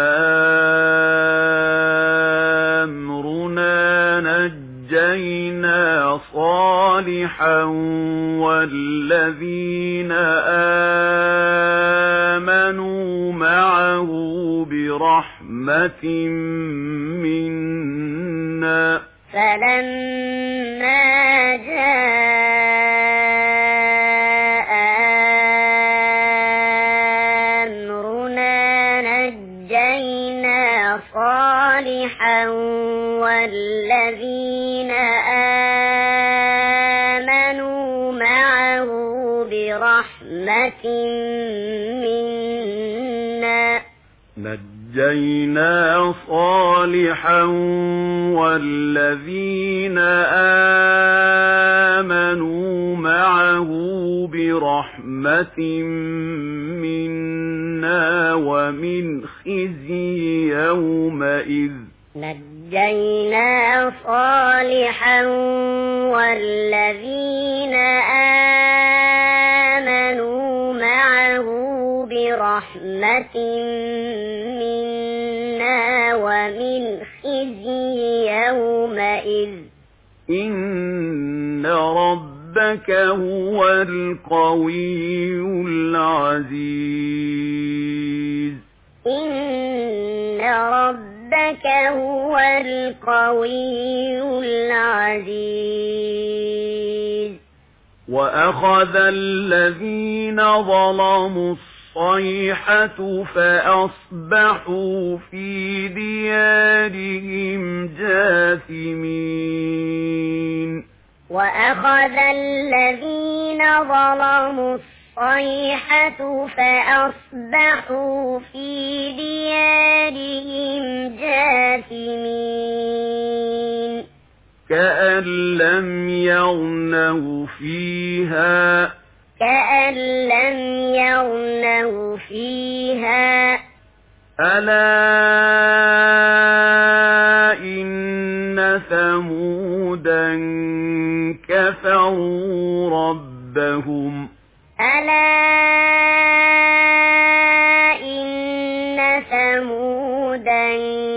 أمرنا نجينا صالحا والذين آمنوا معه برحمة منا فلما جاء أمرنا نجينا صالحا والذين آمنوا معه برحمة منا نجينا صالحا والذين آمنوا معه برحمة منا ومن خزي يومئذ نجينا صالحا والذين آمنوا معه برحمة منا ومن خزي يومئذ إن ربك هو القوي العزيز إن ربك هو القوي العزيز وأخذ الذين ظلموا الصيحة فأصبحوا في ديارهم جاثمين وأخذ الذين ظلموا الصيحة فأصبحوا في ديارهم جاثمين كأن لم يغنوا فيها ألا إن ثمودا كفروا ربهم ألا إن ثمودا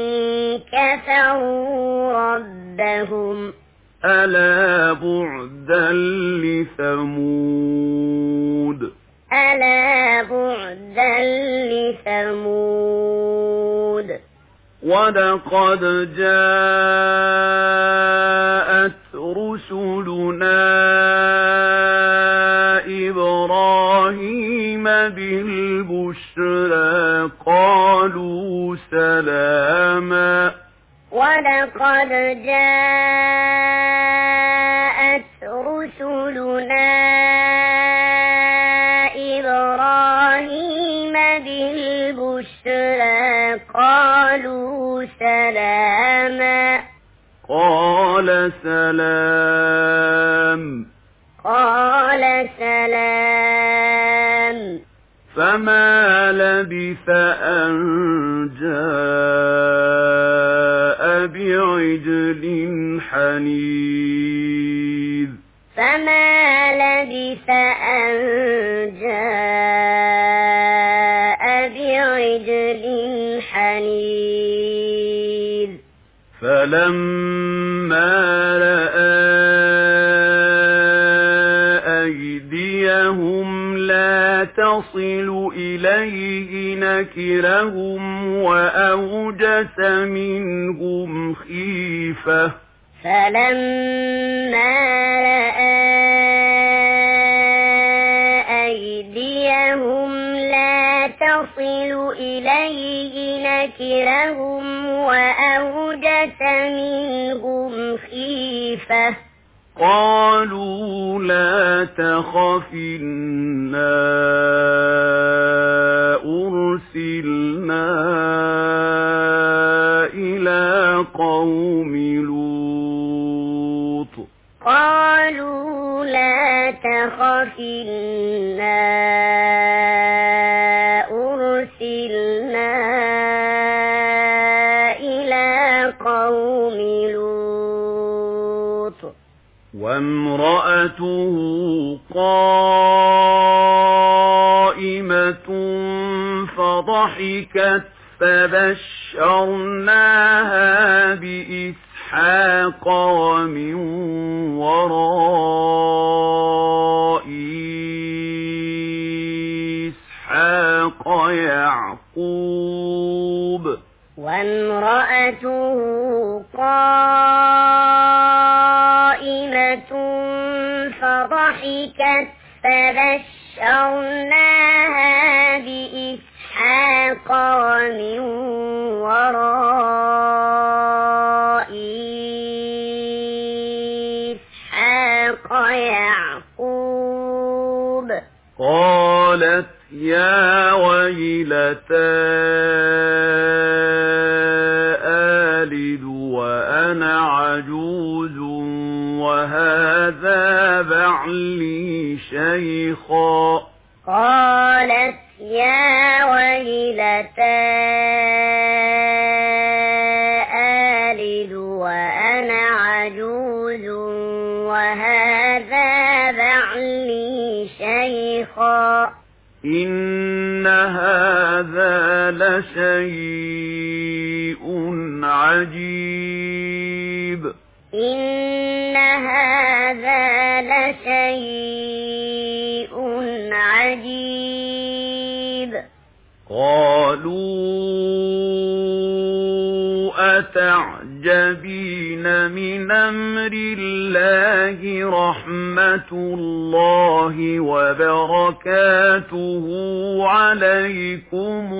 كفروا ربهم ألا بعدا لثمود ألا بعدا لثمود ولقد جاءت رسلنا إبراهيم بالبشرى قالوا سلاما ولقد جاءت جاءت رسلنا إبراهيم بالبشرى قالوا سلاما قال سلام فما لبث أن جاء بعجل حنيذ فلما رأى أيديهم لا تصل إليه نكرهم وأوجس منهم خيفة فلما رأى أيديهم لا تصل إليه نكرهم وأوجس منهم خيفة قالوا لا تخف إنا أرسلنا إلى قوم لوط قالوا لا تخف إنا أرسلنا إلى قوم لوط وامرأته قائمة فضحكت فبشرناها بإسحاق ومن وراء إسحاق يعقوب وامرأته قائمة فضحكت فبشرناها بإسحاق ومن وراء إسحاق يعقوب قالت يا ويلتى آلد وأنا عجوز وهذا بعلي شيخا قالت يا ويلتى آلد وأنا عجوز وهذا بعلي شيخا إن هذا لشيء عجيب إن هذا لشيء عجيب قالوا أتعجبين من أمر الله رحمة الله وبركاته عليكم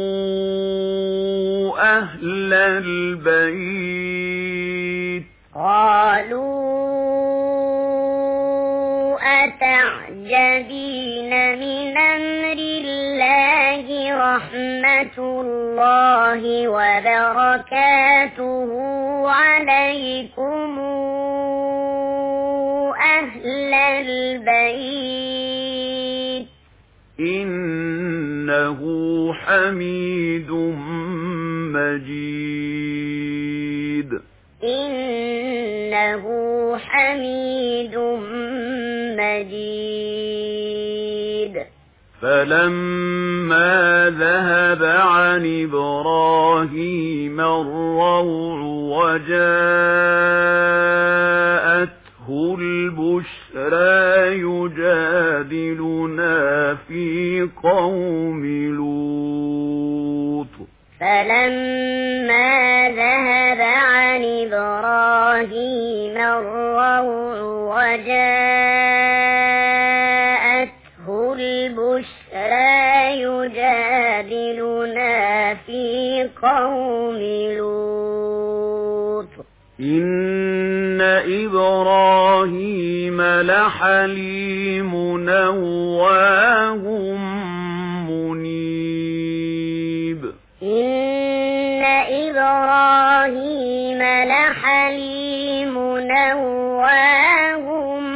أهل البيت قالوا أتعجبين من أمر الله رحمة الله وبركاته عليكم أهل البيت إنه حميد مجيد إنه حميد مجيد فلما ذهب عن إبراهيم الروع وجاءته البشرى يجادلنا في قوم لوط فلما ذهب عن إبراهيم الروع وجاءته البشرى يجادلنا في قوم لوط إن إبراهيم لحليم أواه منيب إن إبراهيم لحليم أواه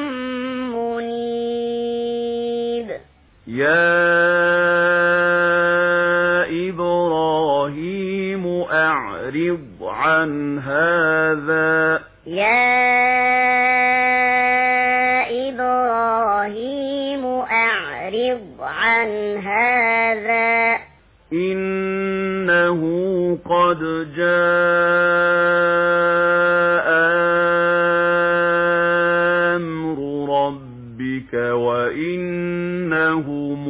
منيب يا إبراهيم أعرض عن هذا يا إبراهيم أعرض عن هذا إنه قد جاء أمر ربك وإنهم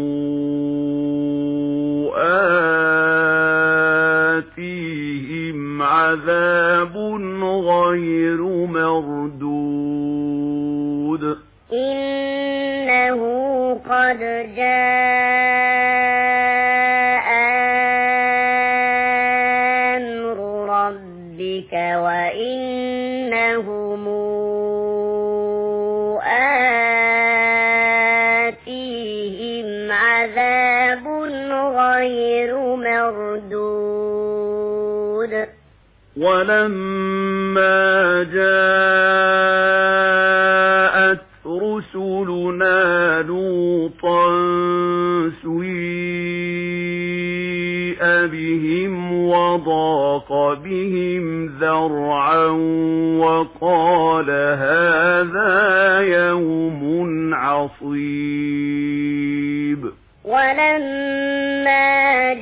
آتيهم عذاب غير مردود إنه قد جاء أمر ربك وإنهم آتيهم عذاب غير مردود ولما جاءت رسلنا لوطا سيء بهم وضاق بهم ذرعا وقال هذا يوم عصيب ولما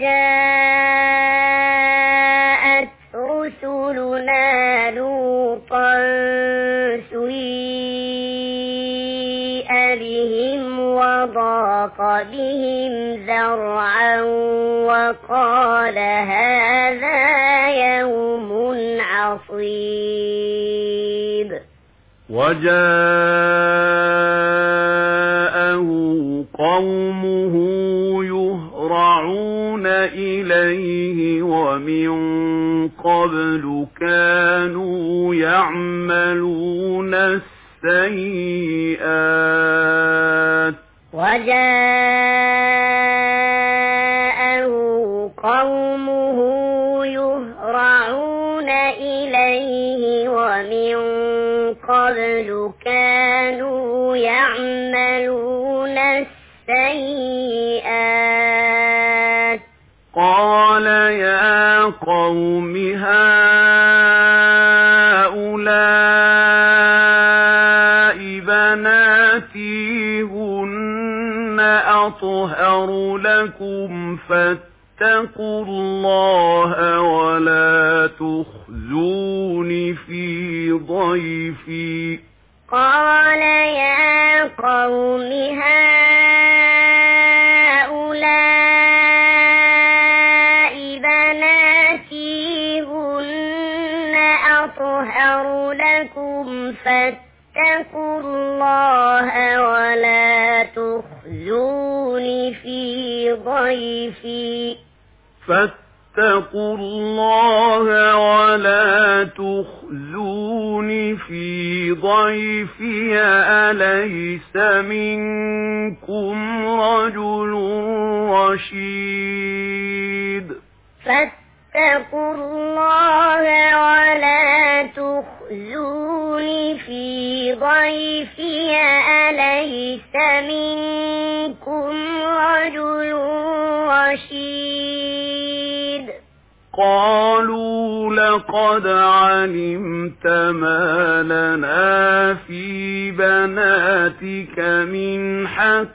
جاءت رسلنا لوطا سيء بهم وضاق بهم ذرعا وقال هذا يوم عصيب وجاءه قومه يهرعون إليه ومن قبل كانوا يعملون السيئات وجاءه قومه يهرعون إليه ومن قبل كانوا يعملون السيئات قال يا قوم هؤلاء بناتي هن أطهر لكم فاتقوا الله ولا تخزون في ضيفي قال يا قوم هؤلاء بناتي هن أطهر لكم فاتقوا الله ولا تخزون في ضيفي فاتقوا الله ولا تخزون في ضيفي أليس منكم رجل رشيد فاتقوا الله ولا تخزون في ضيفي أليس منكم رجل رشيد قالوا لقد علمت ما لنا في بناتك من حق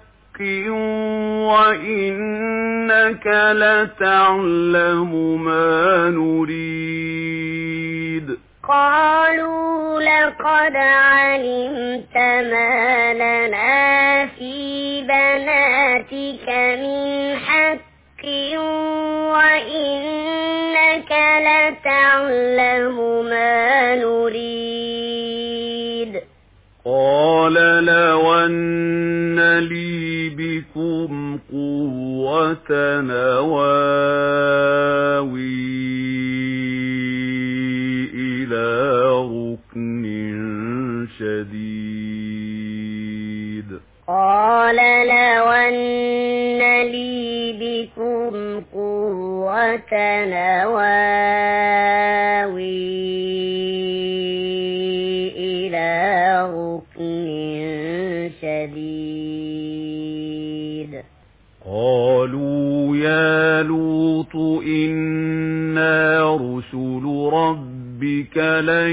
وإنك لتعلم ما نريد قالوا لقد علمت ما لنا في بناتك من حق وإنك لتعلم ما نريد قال لو أن لي بكم قوة نواوي إلى ركن أن لي بكم قوة نواوي إلى ركن شديد قالوا يا لوط إنا رسل ربك لن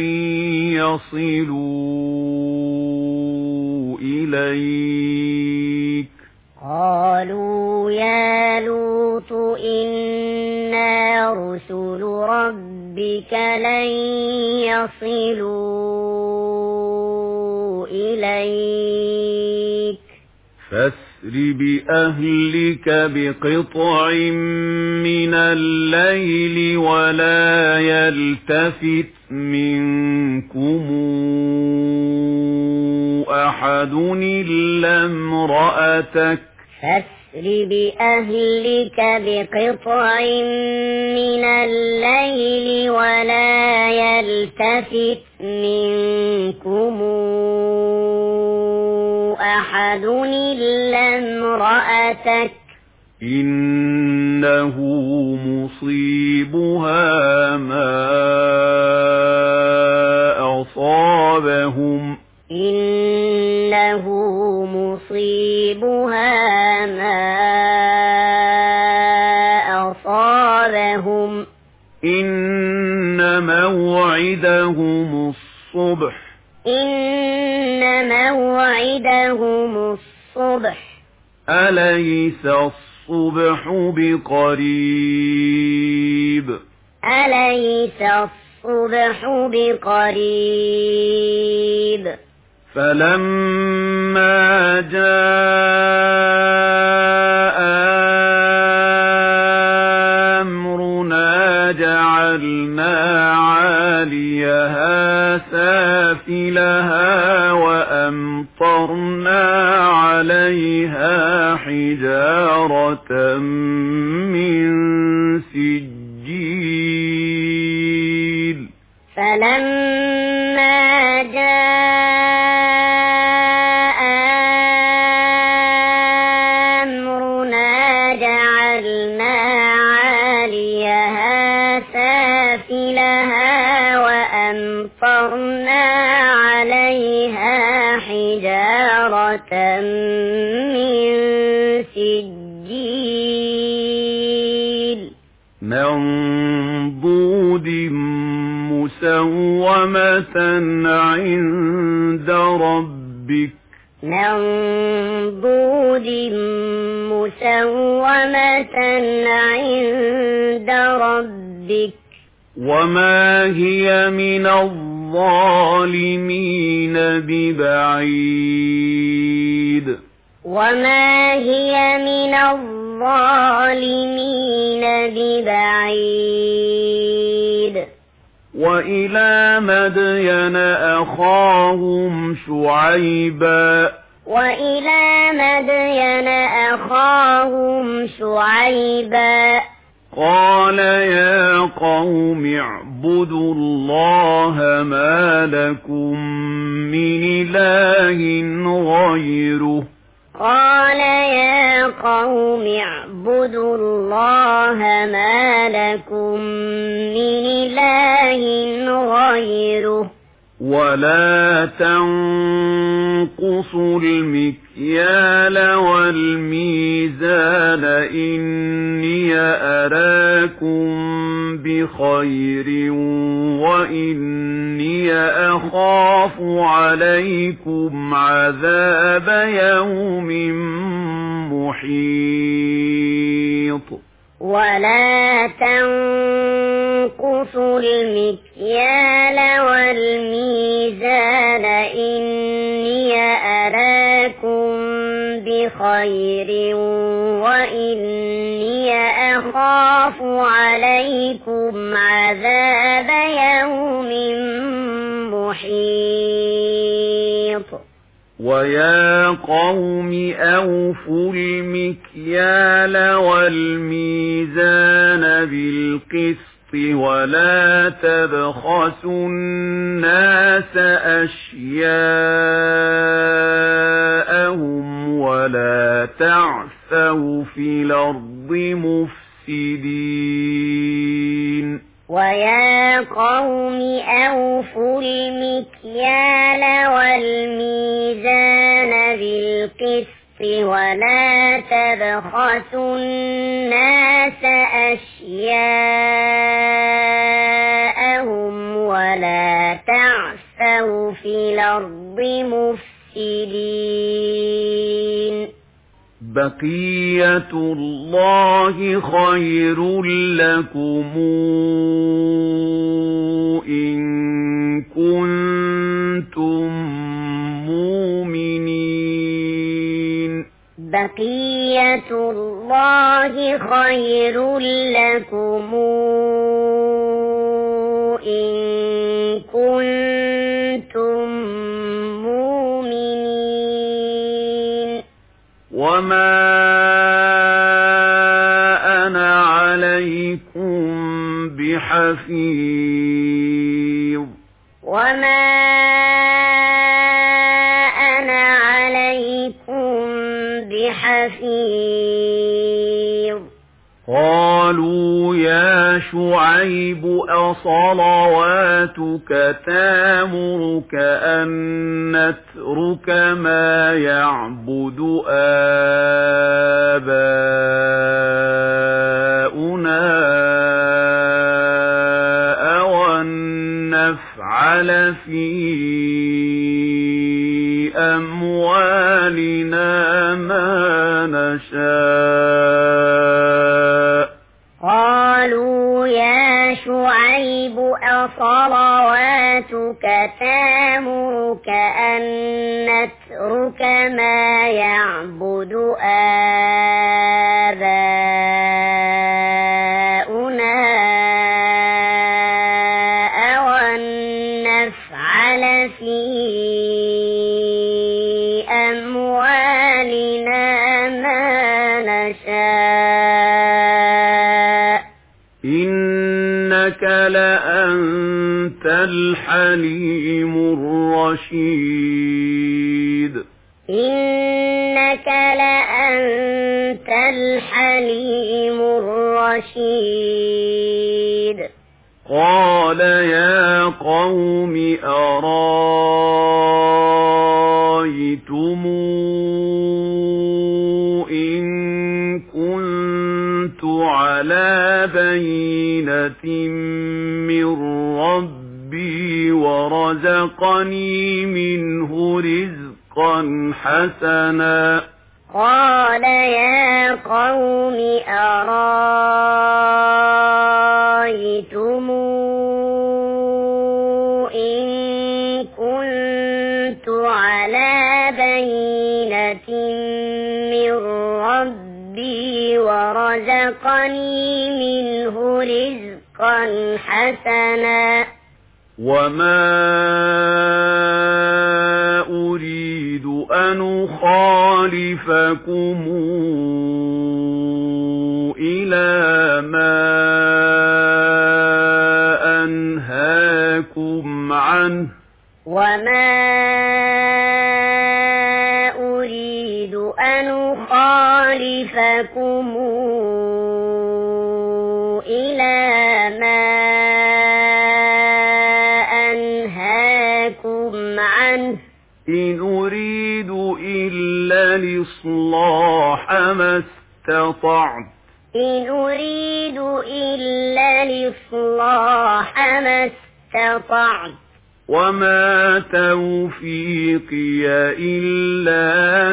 يصلوا إليك قالوا يا لوط إنا رسل ربك لن يصلوا إليك فاسر بأهلك بقطع من الليل ولا يلتفت منكم أحد إلا امرأتك فاسر بأهلك بقطع من الليل ولا يلتفت منكم أحد إلا امرأتك إنه مصيبها ما أصابهم إنه مصيبها ما أصابهم إن موعدهم الصبح إن موعدهم الصبح أليس الصبح بقريب أليس الصبح بقريب فلما جاء أمرنا جعلنا عاليها سافلها وأمطرنا عليها حجارة من سجيل فلما جاء أمرنا جعلنا عاليها سافلها وأمطرنا عليها حجارة من سجيل منضود مسومة عند ربك منضود مسومة عند ربك وما هي من الظالمين ببعيد وما هي من الظالمين ببعيد وإلى مدين أخاهم شعيبا وإلى مدين أخاهم شعيبا قال يا قوم اعبدوا الله ما لكم من إله غيره قال يا قوم اعبدوا الله ما لكم من إله غيره ولا تنقصوا المكيال والميزان إني أراكم بخير وإني أخاف عليكم عذاب يوم محيط ولا تنقصوا المكيال والميزان إني أراكم بخير وإني أخاف عليكم عذاب يوم محيط ويا قوم أوفوا المكيال والميزان بالقسط ولا تبخسوا الناس أشياءهم ولا تعثوا تعثوا في الأرض مفسدين ويا قوم أوفوا المكيال والميزان بالقسط ولا تبخسوا الناس أشياءهم ولا تعثوا في الأرض مفسدين بقية الله خير لكم إن كنتم مؤمنين بقية الله خير لكم إن كنتم مؤمنين وما أنا عليكم بحفيظ وما أنا عليكم بحفيظ قالوا يا شعيب أصلواتك تأمرك أن نترك ما يعبد آباؤنا أو أن نفعل في أموالنا ما نشاء قالوا يا شعيب أصلواتك تأمرك أن نترك ما يعبد آباؤنا أو أن نفعل في أموالنا ما نشاء إنك لأنت الحليم الرشيد إنك لأنت الحليم الرشيد قال يا قوم أرايتم إن كنت على بينة من ربي ورزقني منه رزقا حسنا قال يا قوم أرايتم إن كنت على بينة من ربي ورزقني منه رزقا حسنا وما أريد أن أخالفكم إلى ما أنهاكم عنه وما أريد أن أخالفكم إلى ما أنهاكم عنه إن أريد إلا الإصلاح ما استطعت إن أريد إلا الإصلاح ما استطعت وما توفيقي إلا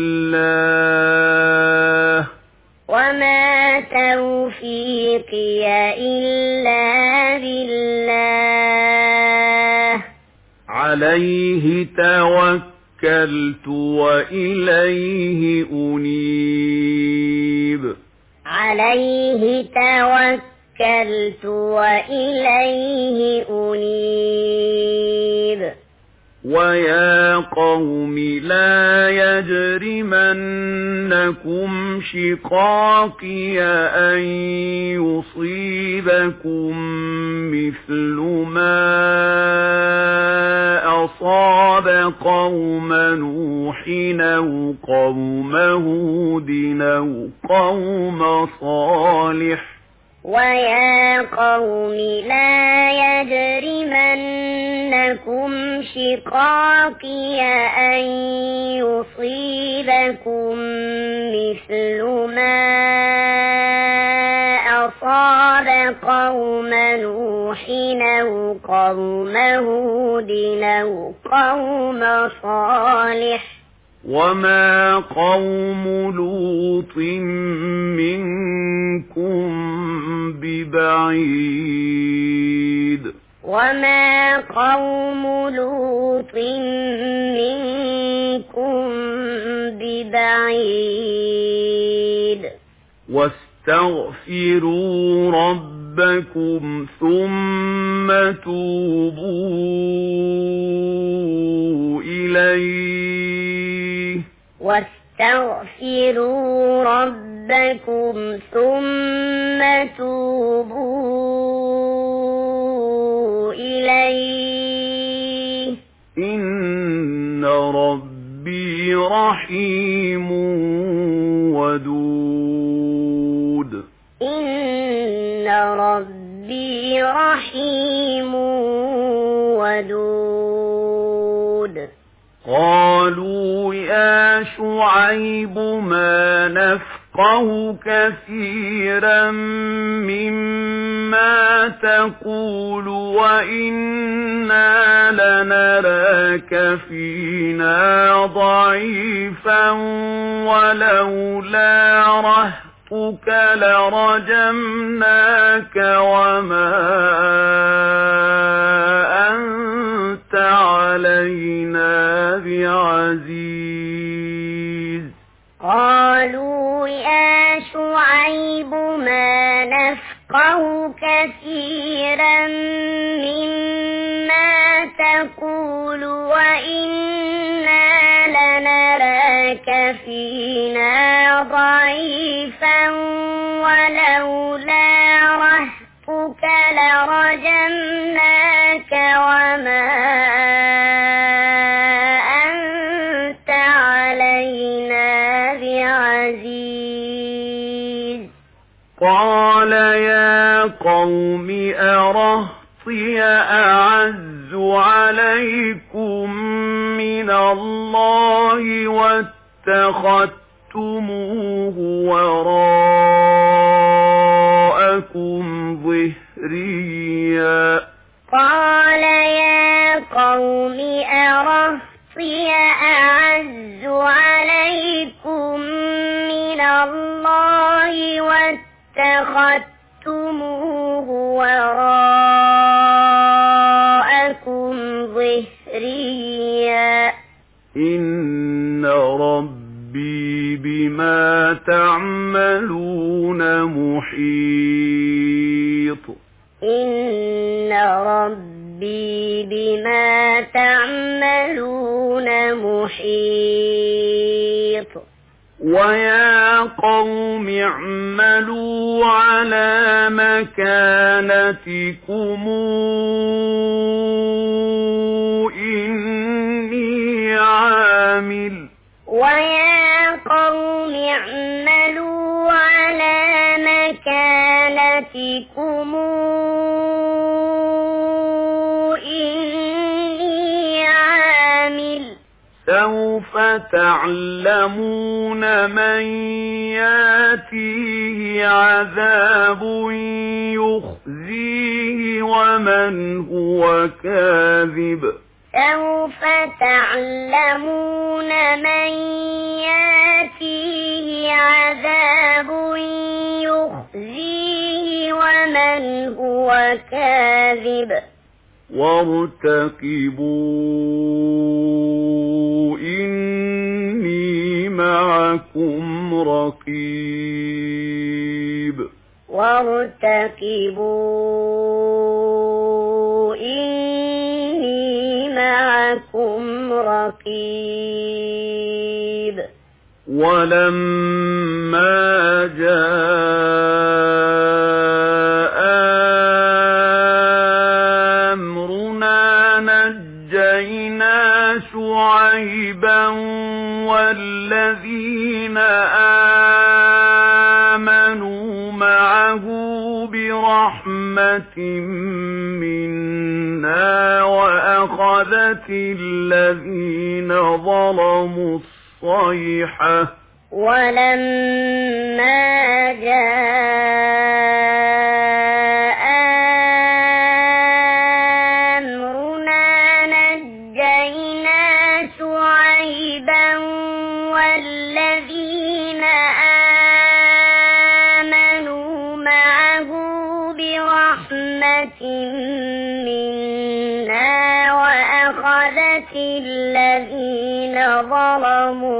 بالله وما توفيقي إلا بالله عليه توكلت وإليه أنيب عليه توكلت وإليه أنيب ويا قوم لا يجرمنكم شقاقي أن يصيبكم مثل ما أصاب قوم نوح أو قوم هود أو قوم صالح ويا قوم لا يجرمنكم شقاقي أن يصيبكم مثل ما أصاب قوم نوح أو قوم هود أو قوم صالح وما قوم لوط منكم ببعيد وما قوم لوط منكم ببعيد واستغفروا ربكم ثم توبوا إليه واستغفروا ربكم ثم توبوا إليه إن ربي رحيم ودود إن ربي رحيم ودود قالوا يا شعيب ما نفقه كثيرا مما تقول وإنا لنراك فينا ضعيفا ولولا رهطك لرجمناك وما أنت علينا بعزيز قالوا يا شعيب ما نفقه كثيرا مما تقول وإنا لنراك فينا ضعيفا ولولا رهطك لرجمناك وما أنت علينا بعزيز قال يا قوم أرهطي أعز عليكم من الله واتخذتموه وراءكم ظهريا قال يا قوم أرهطي أعز عليكم من الله واتخذتموه وراءكم ظهريا إن ربي بما تعملون محيط إن ربي بما تعملون محيط ويا قوم اعملوا على مكانتكم إني عامل ويا قوم اعملوا على مكانتكم إني عامل سوف تعلمون من ياتيه عذاب يخزيه ومن هو كاذب سوف تعلمون من ياتيه عذاب يخزيه ومن هو كاذب وارتقبوا إني معكم رقيب وارتقبوا إني معكم عليكم رقيب ولما جاء أمرنا نجينا شعيبا والذين آمنوا معه برحمة منا وأخذت الذين ظلموا الصيحة ولما جاء أمرنا نجينا شعيبا والذين آمنوا معه برحمة منا وأخذت الذين ظلموا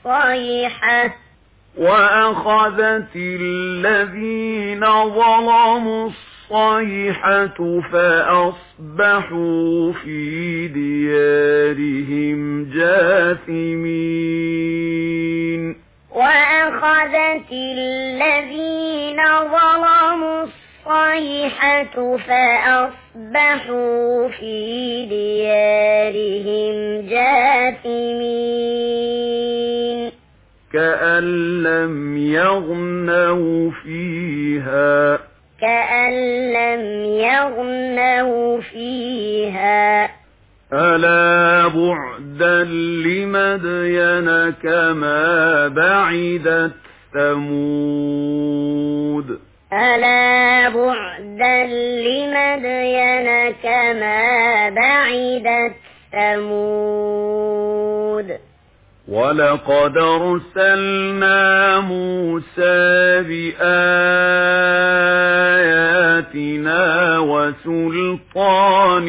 الصيحة فأصبحوا في ديارهم جاثمين وأخذت الذين ظلموا الصيحة فأصبحوا في ديارهم جاثمين كأن لم يغنوا فيها ألا بعدا لمدين كما بعدت ثمود ألا بعدا لمدين كما بعدت ثمود ولقد أرسلنا موسى بآياتنا وسلطان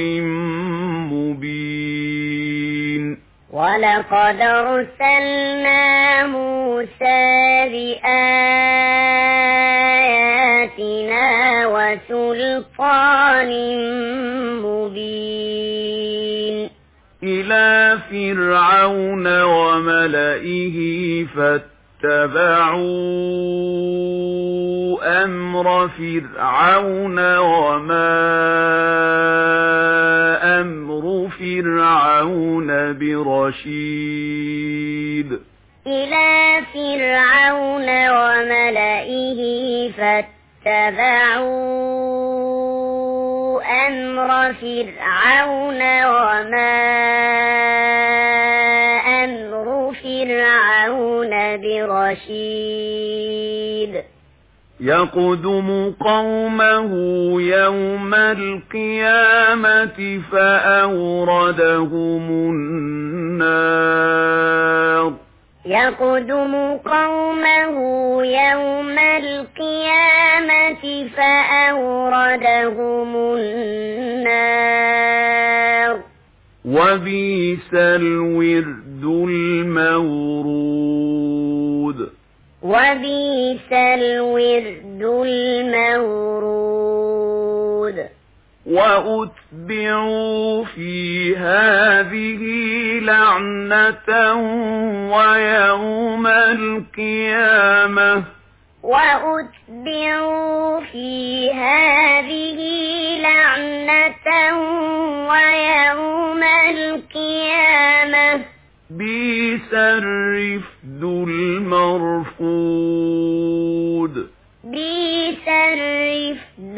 مبين ولقد أرسلنا موسى بآياتنا وسلطان مبين إلى فرعون وملئه فاتبعوا أمر فرعون وما أمر فرعون برشيد إلى فرعون وملئه فاتبعوا أمر فرعون وما أمر فرعون برشيد يقدم قومه يوم القيامة فأوردهم النار يقدم قومه يوم القيامة فأوردهم النار وبئس الورد المورود وبئس الورد المورود وأتبعوا في هذه لعنة ويوم القيامة وأتبعوا في هذه لعنة ويوم القيامة بئس الرفد المرفود بئس الرفد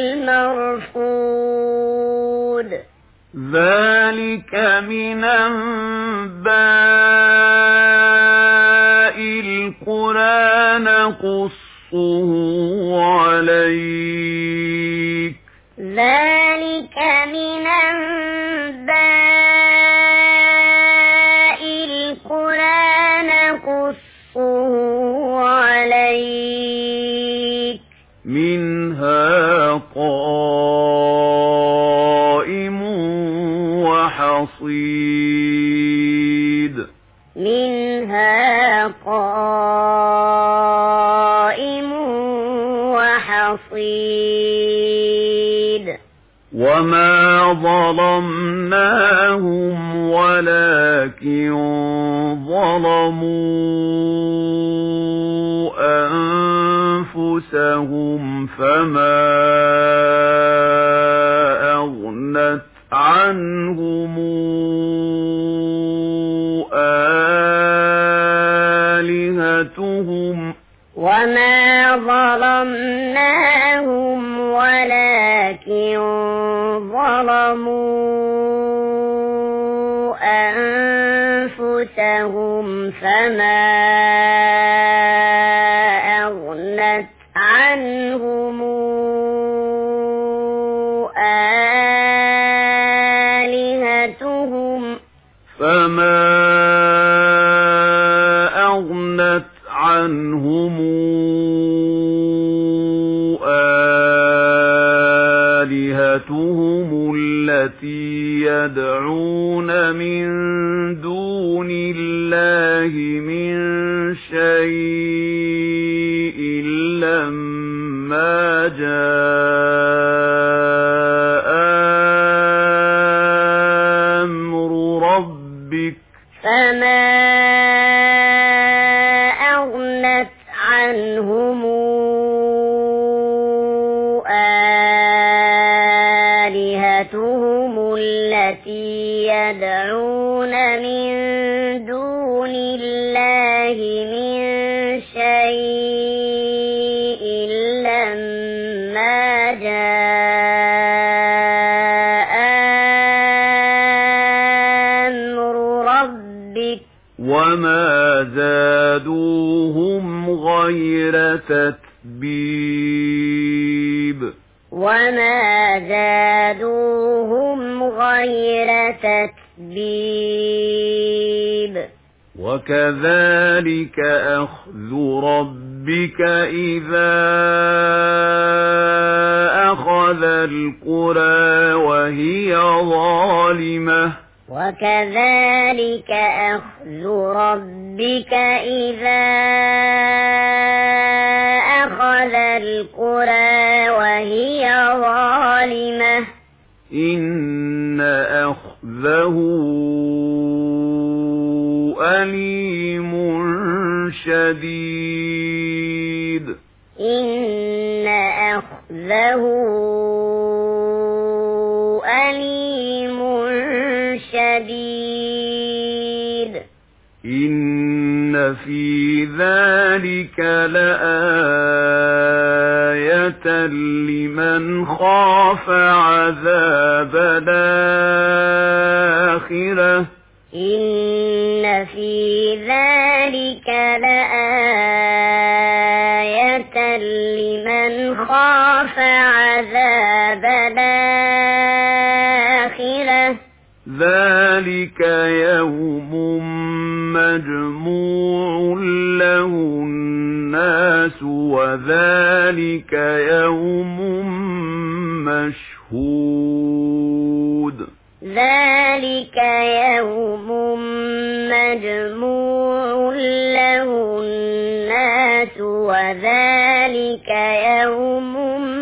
المرفود ذلك من أنباء القرى نقصه عليك ذلك من أنباء القرى نقصه عليك منها قائم وحصيد منها قائم وحصيد وما ظلمناهم ولكن ظلموا أنفسهم فما أغنت عنهم آلهتهم وما ظلمناهم ولكن ظلموا أنفسهم فما أغنت عنهم آلهتهم عنهم آلهتهم التي يدعون من دون الله من شيء لما جاء أمر ربك فما أغنت عنهم آلهتهم التي يدعون من دون الله من شيء لما جاء أمر ربك وما زادوهم غير تتبيب وكذلك أخذ ربك إذا أخذ القرى وهي ظالمة وكذلك أخذ ربك إذا أخذ القرى وهي ظالمة إن أخذه أليم شديد إن أخذه أليم شديد إن في ذلك لآية لمن خاف عذاب الآخرة إن في ذلك لآية لمن خاف عذاب الآخرة ذلك يوم مجموع له الناس وذلك يوم مشهود ذلك يوم مجموع له الناس وذلك يوم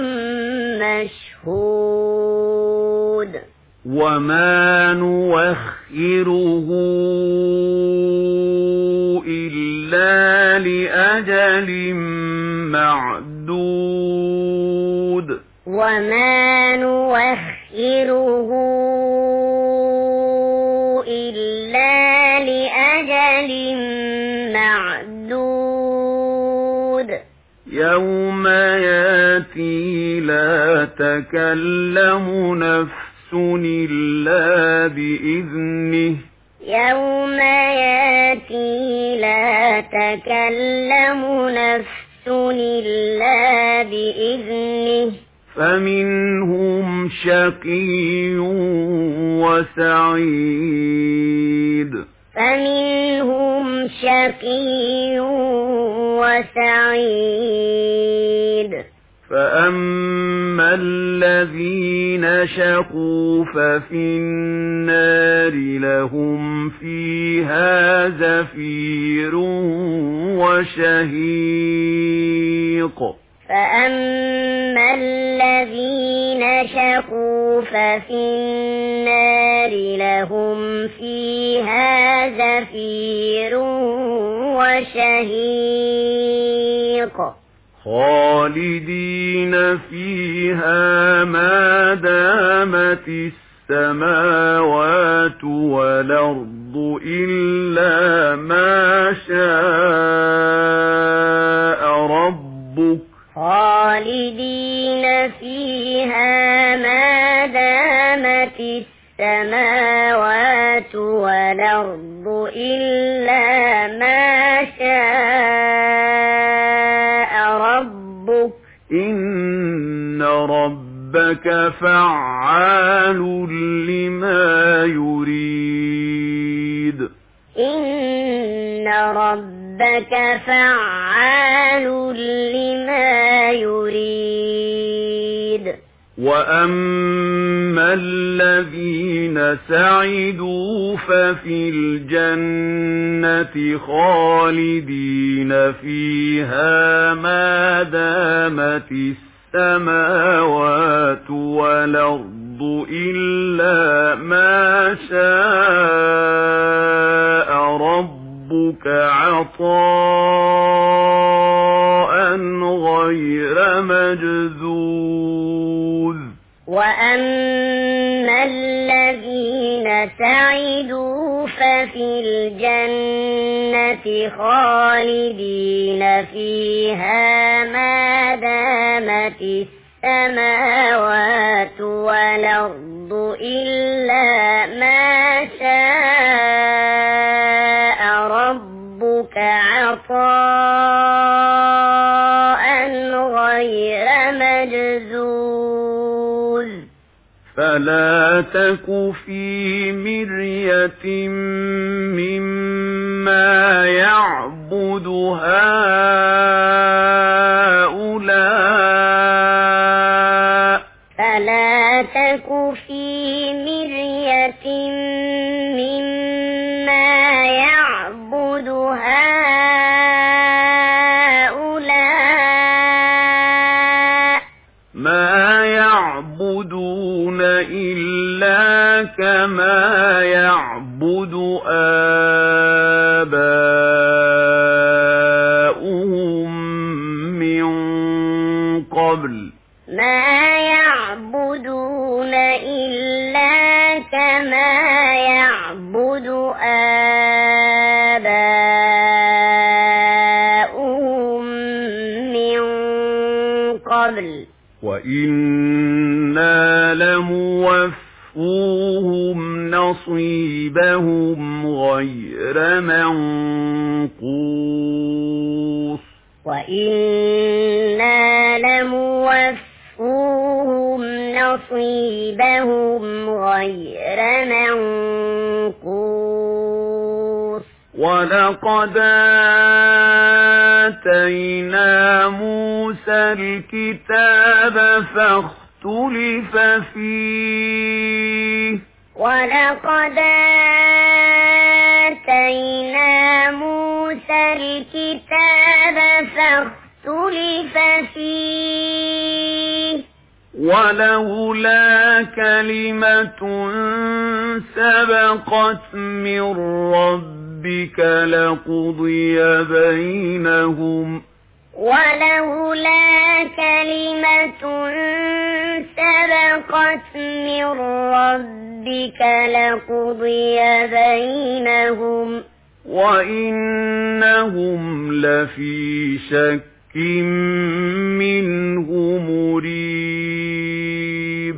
مشهود وما نوخره إلا لأجل معدود وما نوخره إلا لأجل معدود يوم ياتي لا تكلم نفس إلا بإذنه يوم ياتي لا تكلم نفس إلا بإذنه فمنهم شقي وسعيد فمنهم شقي وسعيد فأما الذين شقوا ففي النار لهم فيها زفير وشهيق فأما الذين شقوا ففي النار لهم فيها فيها زفير وشهيق خالدين فيها ما دامت السماوات والأرض إلا ما شاء ربك خالدين فيها ما دامت السماوات والأرض إلا ما شاء ربك إن ربك فعال لما يريد إن ربك فعال لما يريد وأما الذين سعدوا ففي الجنة خالدين فيها ما دامت السماوات والأرض إلا ما شاء ربك عطاء غير مجذوذ وأما الذين سعدوا ففي الجنة خالدين فيها ما دامت السماوات والأرض إلا ما شاء ربك عطاء غير مجذوذ فلا تك في مرية مما يعبد هؤلاء فلا تك في مرية مما يعبد هؤلاء ما يعبدون إلا كما يعبد آباؤهم من قبل ما يعبدون إلا كما يعبد آباؤهم من قبل وإنا لموفوهم نصيبهم غير منقوص وإنا لموفوهم نصيبهم غير منقوص ولقد آتينا موسى الكتاب فاختلف فيه ولقد آتينا موسى الكتاب فاختلف فيه ولولا كلمة سبقت من ربك لقضي بينهم ولولا كلمة سبقت من ربك لقضي بينهم وإنهم لفي شك منه مريب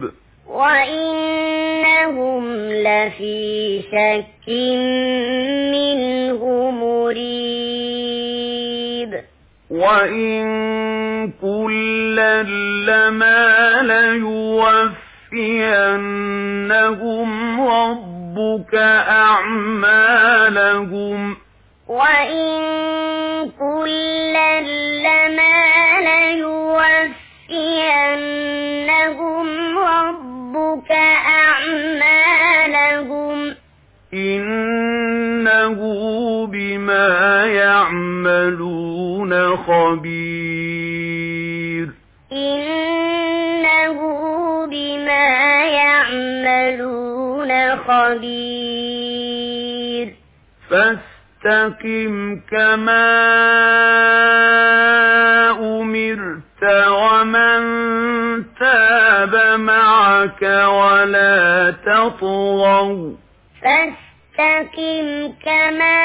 وإنهم لفي شك منه مريب وإن كلا لما ليوفينهم ربك أعمالهم وإن كلا لما ليوفينهم ربك أعمالهم إنه بما يعملون خبير إنه بما يعملون خبير فاستقم كما أمرت ومن تاب معك ولا تطغوا فاستقم كما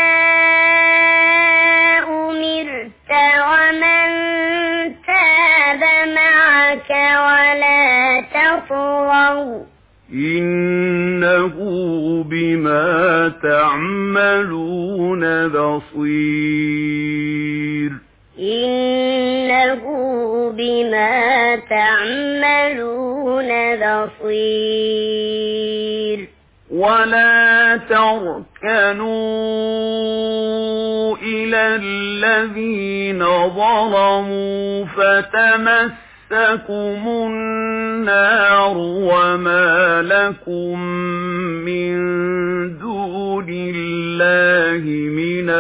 أمرت ومن تاب معك ولا تطغوا إنه بما تعملون بصير إنه بما تعملون بصير ولا تركنوا إلى الذين ظلموا فتمسكم النار وما لكم من دون الله من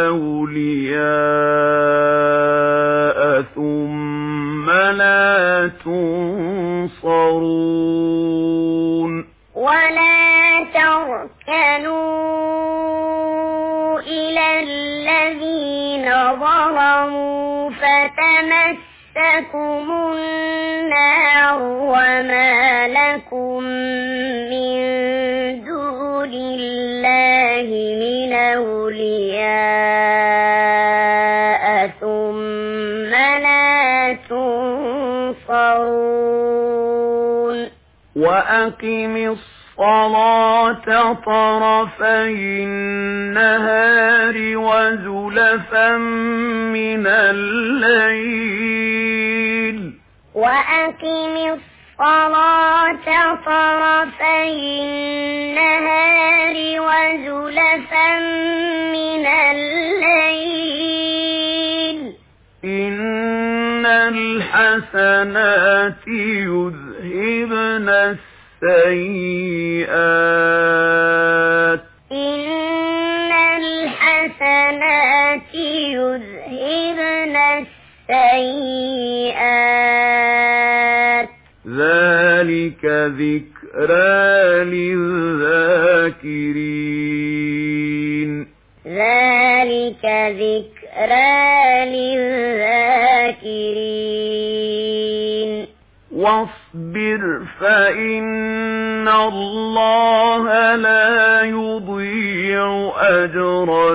أولياء ثم لا تنصرون ولا تركنوا إلى الذين ظلموا فتمسكم النار وما لكم من دون الله من أولياء ثم لا تنصرون وأقم الصلاة طرفي النهار وزلفا من الليل وأقم الصلاة طرفي النهار وزلفا من الليل إن الحسنات يذهبن السيئات إن الحسنات يذهبن السيئات ذلك ذكرى للذاكرين ذلك ذكرى للذاكرين واصبر فإن الله لا يضيع أجر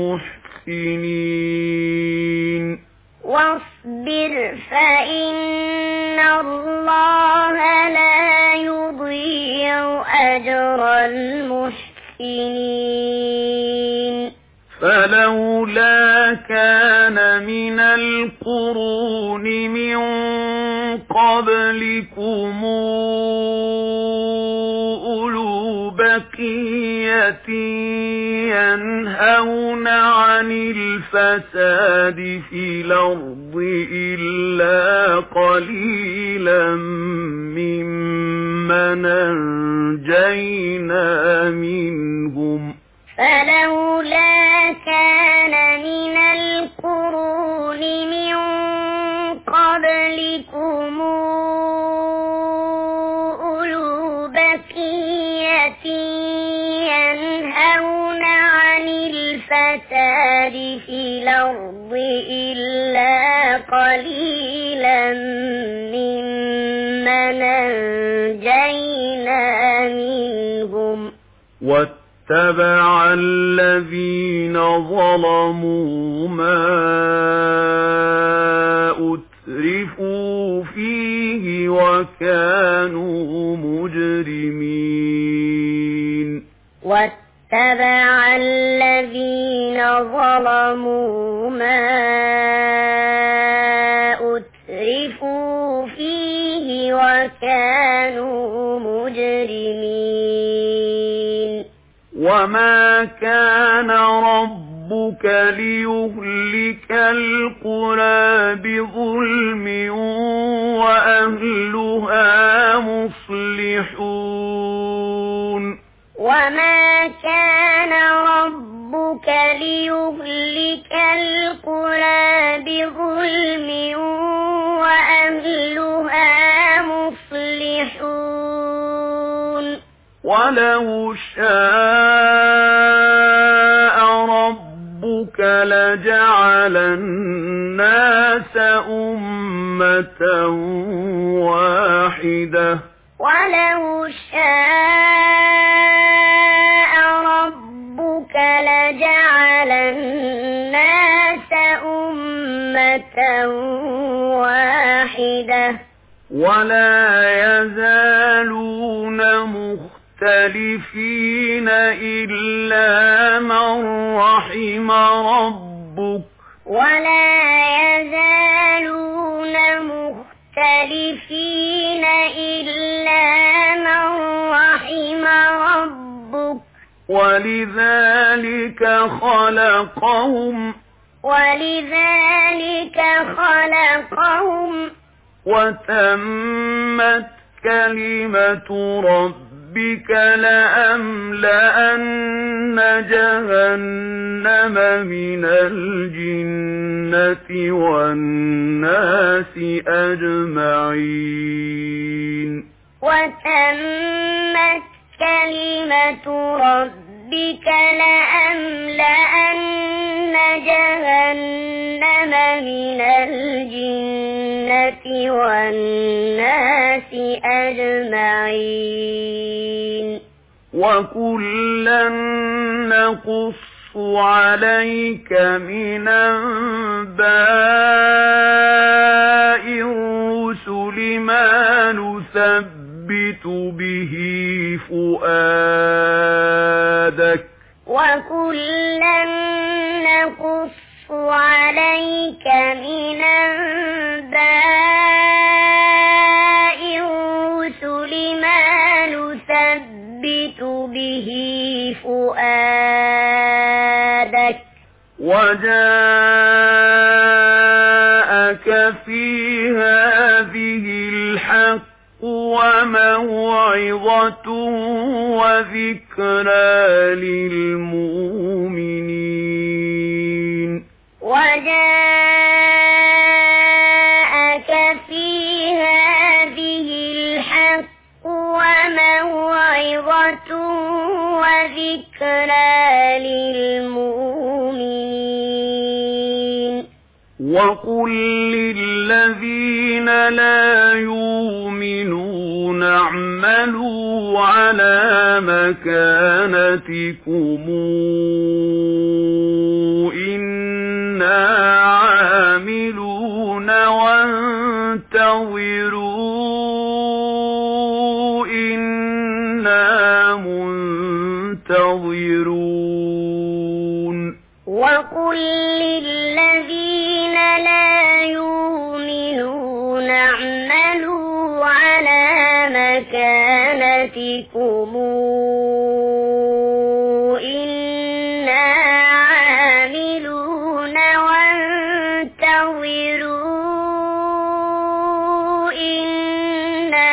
المحسنين واصبر فإن الله لا يضيع أجر المحسنين فلولا كان من القرون من قبلكم أولو بقية ينهون عن الفساد في الأرض إلا قليلا ممن أنجينا منهم فلولا كان من القرون من قبلكم أولو بقية ينهون عن الفساد في الأرض إلا قليلا ممن أنجينا منهم واتبع الذين ظلموا ما أترفوا فيه وكانوا مجرمين واتبع الذين ظلموا ما أترفوا فيه وكانوا مجرمين وما كان ربك ليهلك القرى بظلم وأهلها مصلحون وما كان ربك ليهلك القرى بظلم وأهلها مصلحون ولو شاء لجعل الناس أمة واحدة ولو شاء ربك لجعل الناس أمة واحدة ولا يزالون مختلفين إلا من رحم ربك ولا يزالون مختلفين إلا من رحم ربك ولذلك خلقهم وتمت كلمة ربك لأملأن جهنم من الجنة والناس أجمعين وتمت كلمة ربك لأملأن جهنم من الجنة والناس أجمعين وكلا نقص عليك من أنباء الرسل ما نثبت به فؤادك وكلا نقص عليك من أنباء الرسل ما نثبت به فؤادك وجاءك في هذه الحق وموعظة وذكرى للمؤمنين وجاءك في هذه الحق وموعظة وذكرى للمؤمنين وقل للذين لا يؤمنون اعملوا على مكانتكم إنا عاملون وانتظروا إنا منتظرون وقل للذين لا يؤمنون اعملوا على مكانتكم إنا عاملون وانتظروا إنا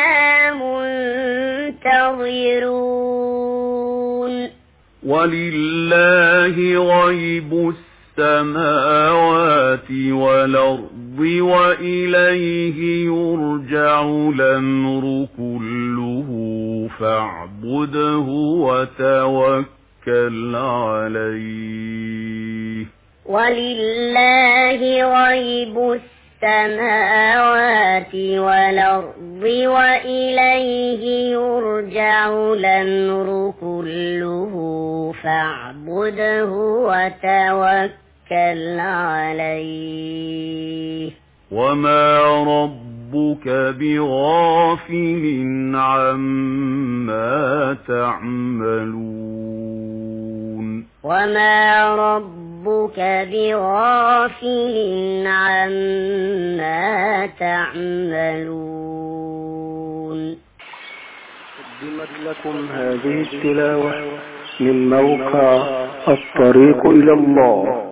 منتظرون ولله غيب السماوات والأرض وإليه يرجع الأمر كله فاعبده وتوكل عليه ولله غيب السماوات والأرض وإليه يرجع الأمر كله فاعبده وتوكل عليه وما ربك بغافل عما تعملون وما ربك بغافل عما تعملون. قدمت لكم هذه التلاوة من موقع الطريق إلى الله.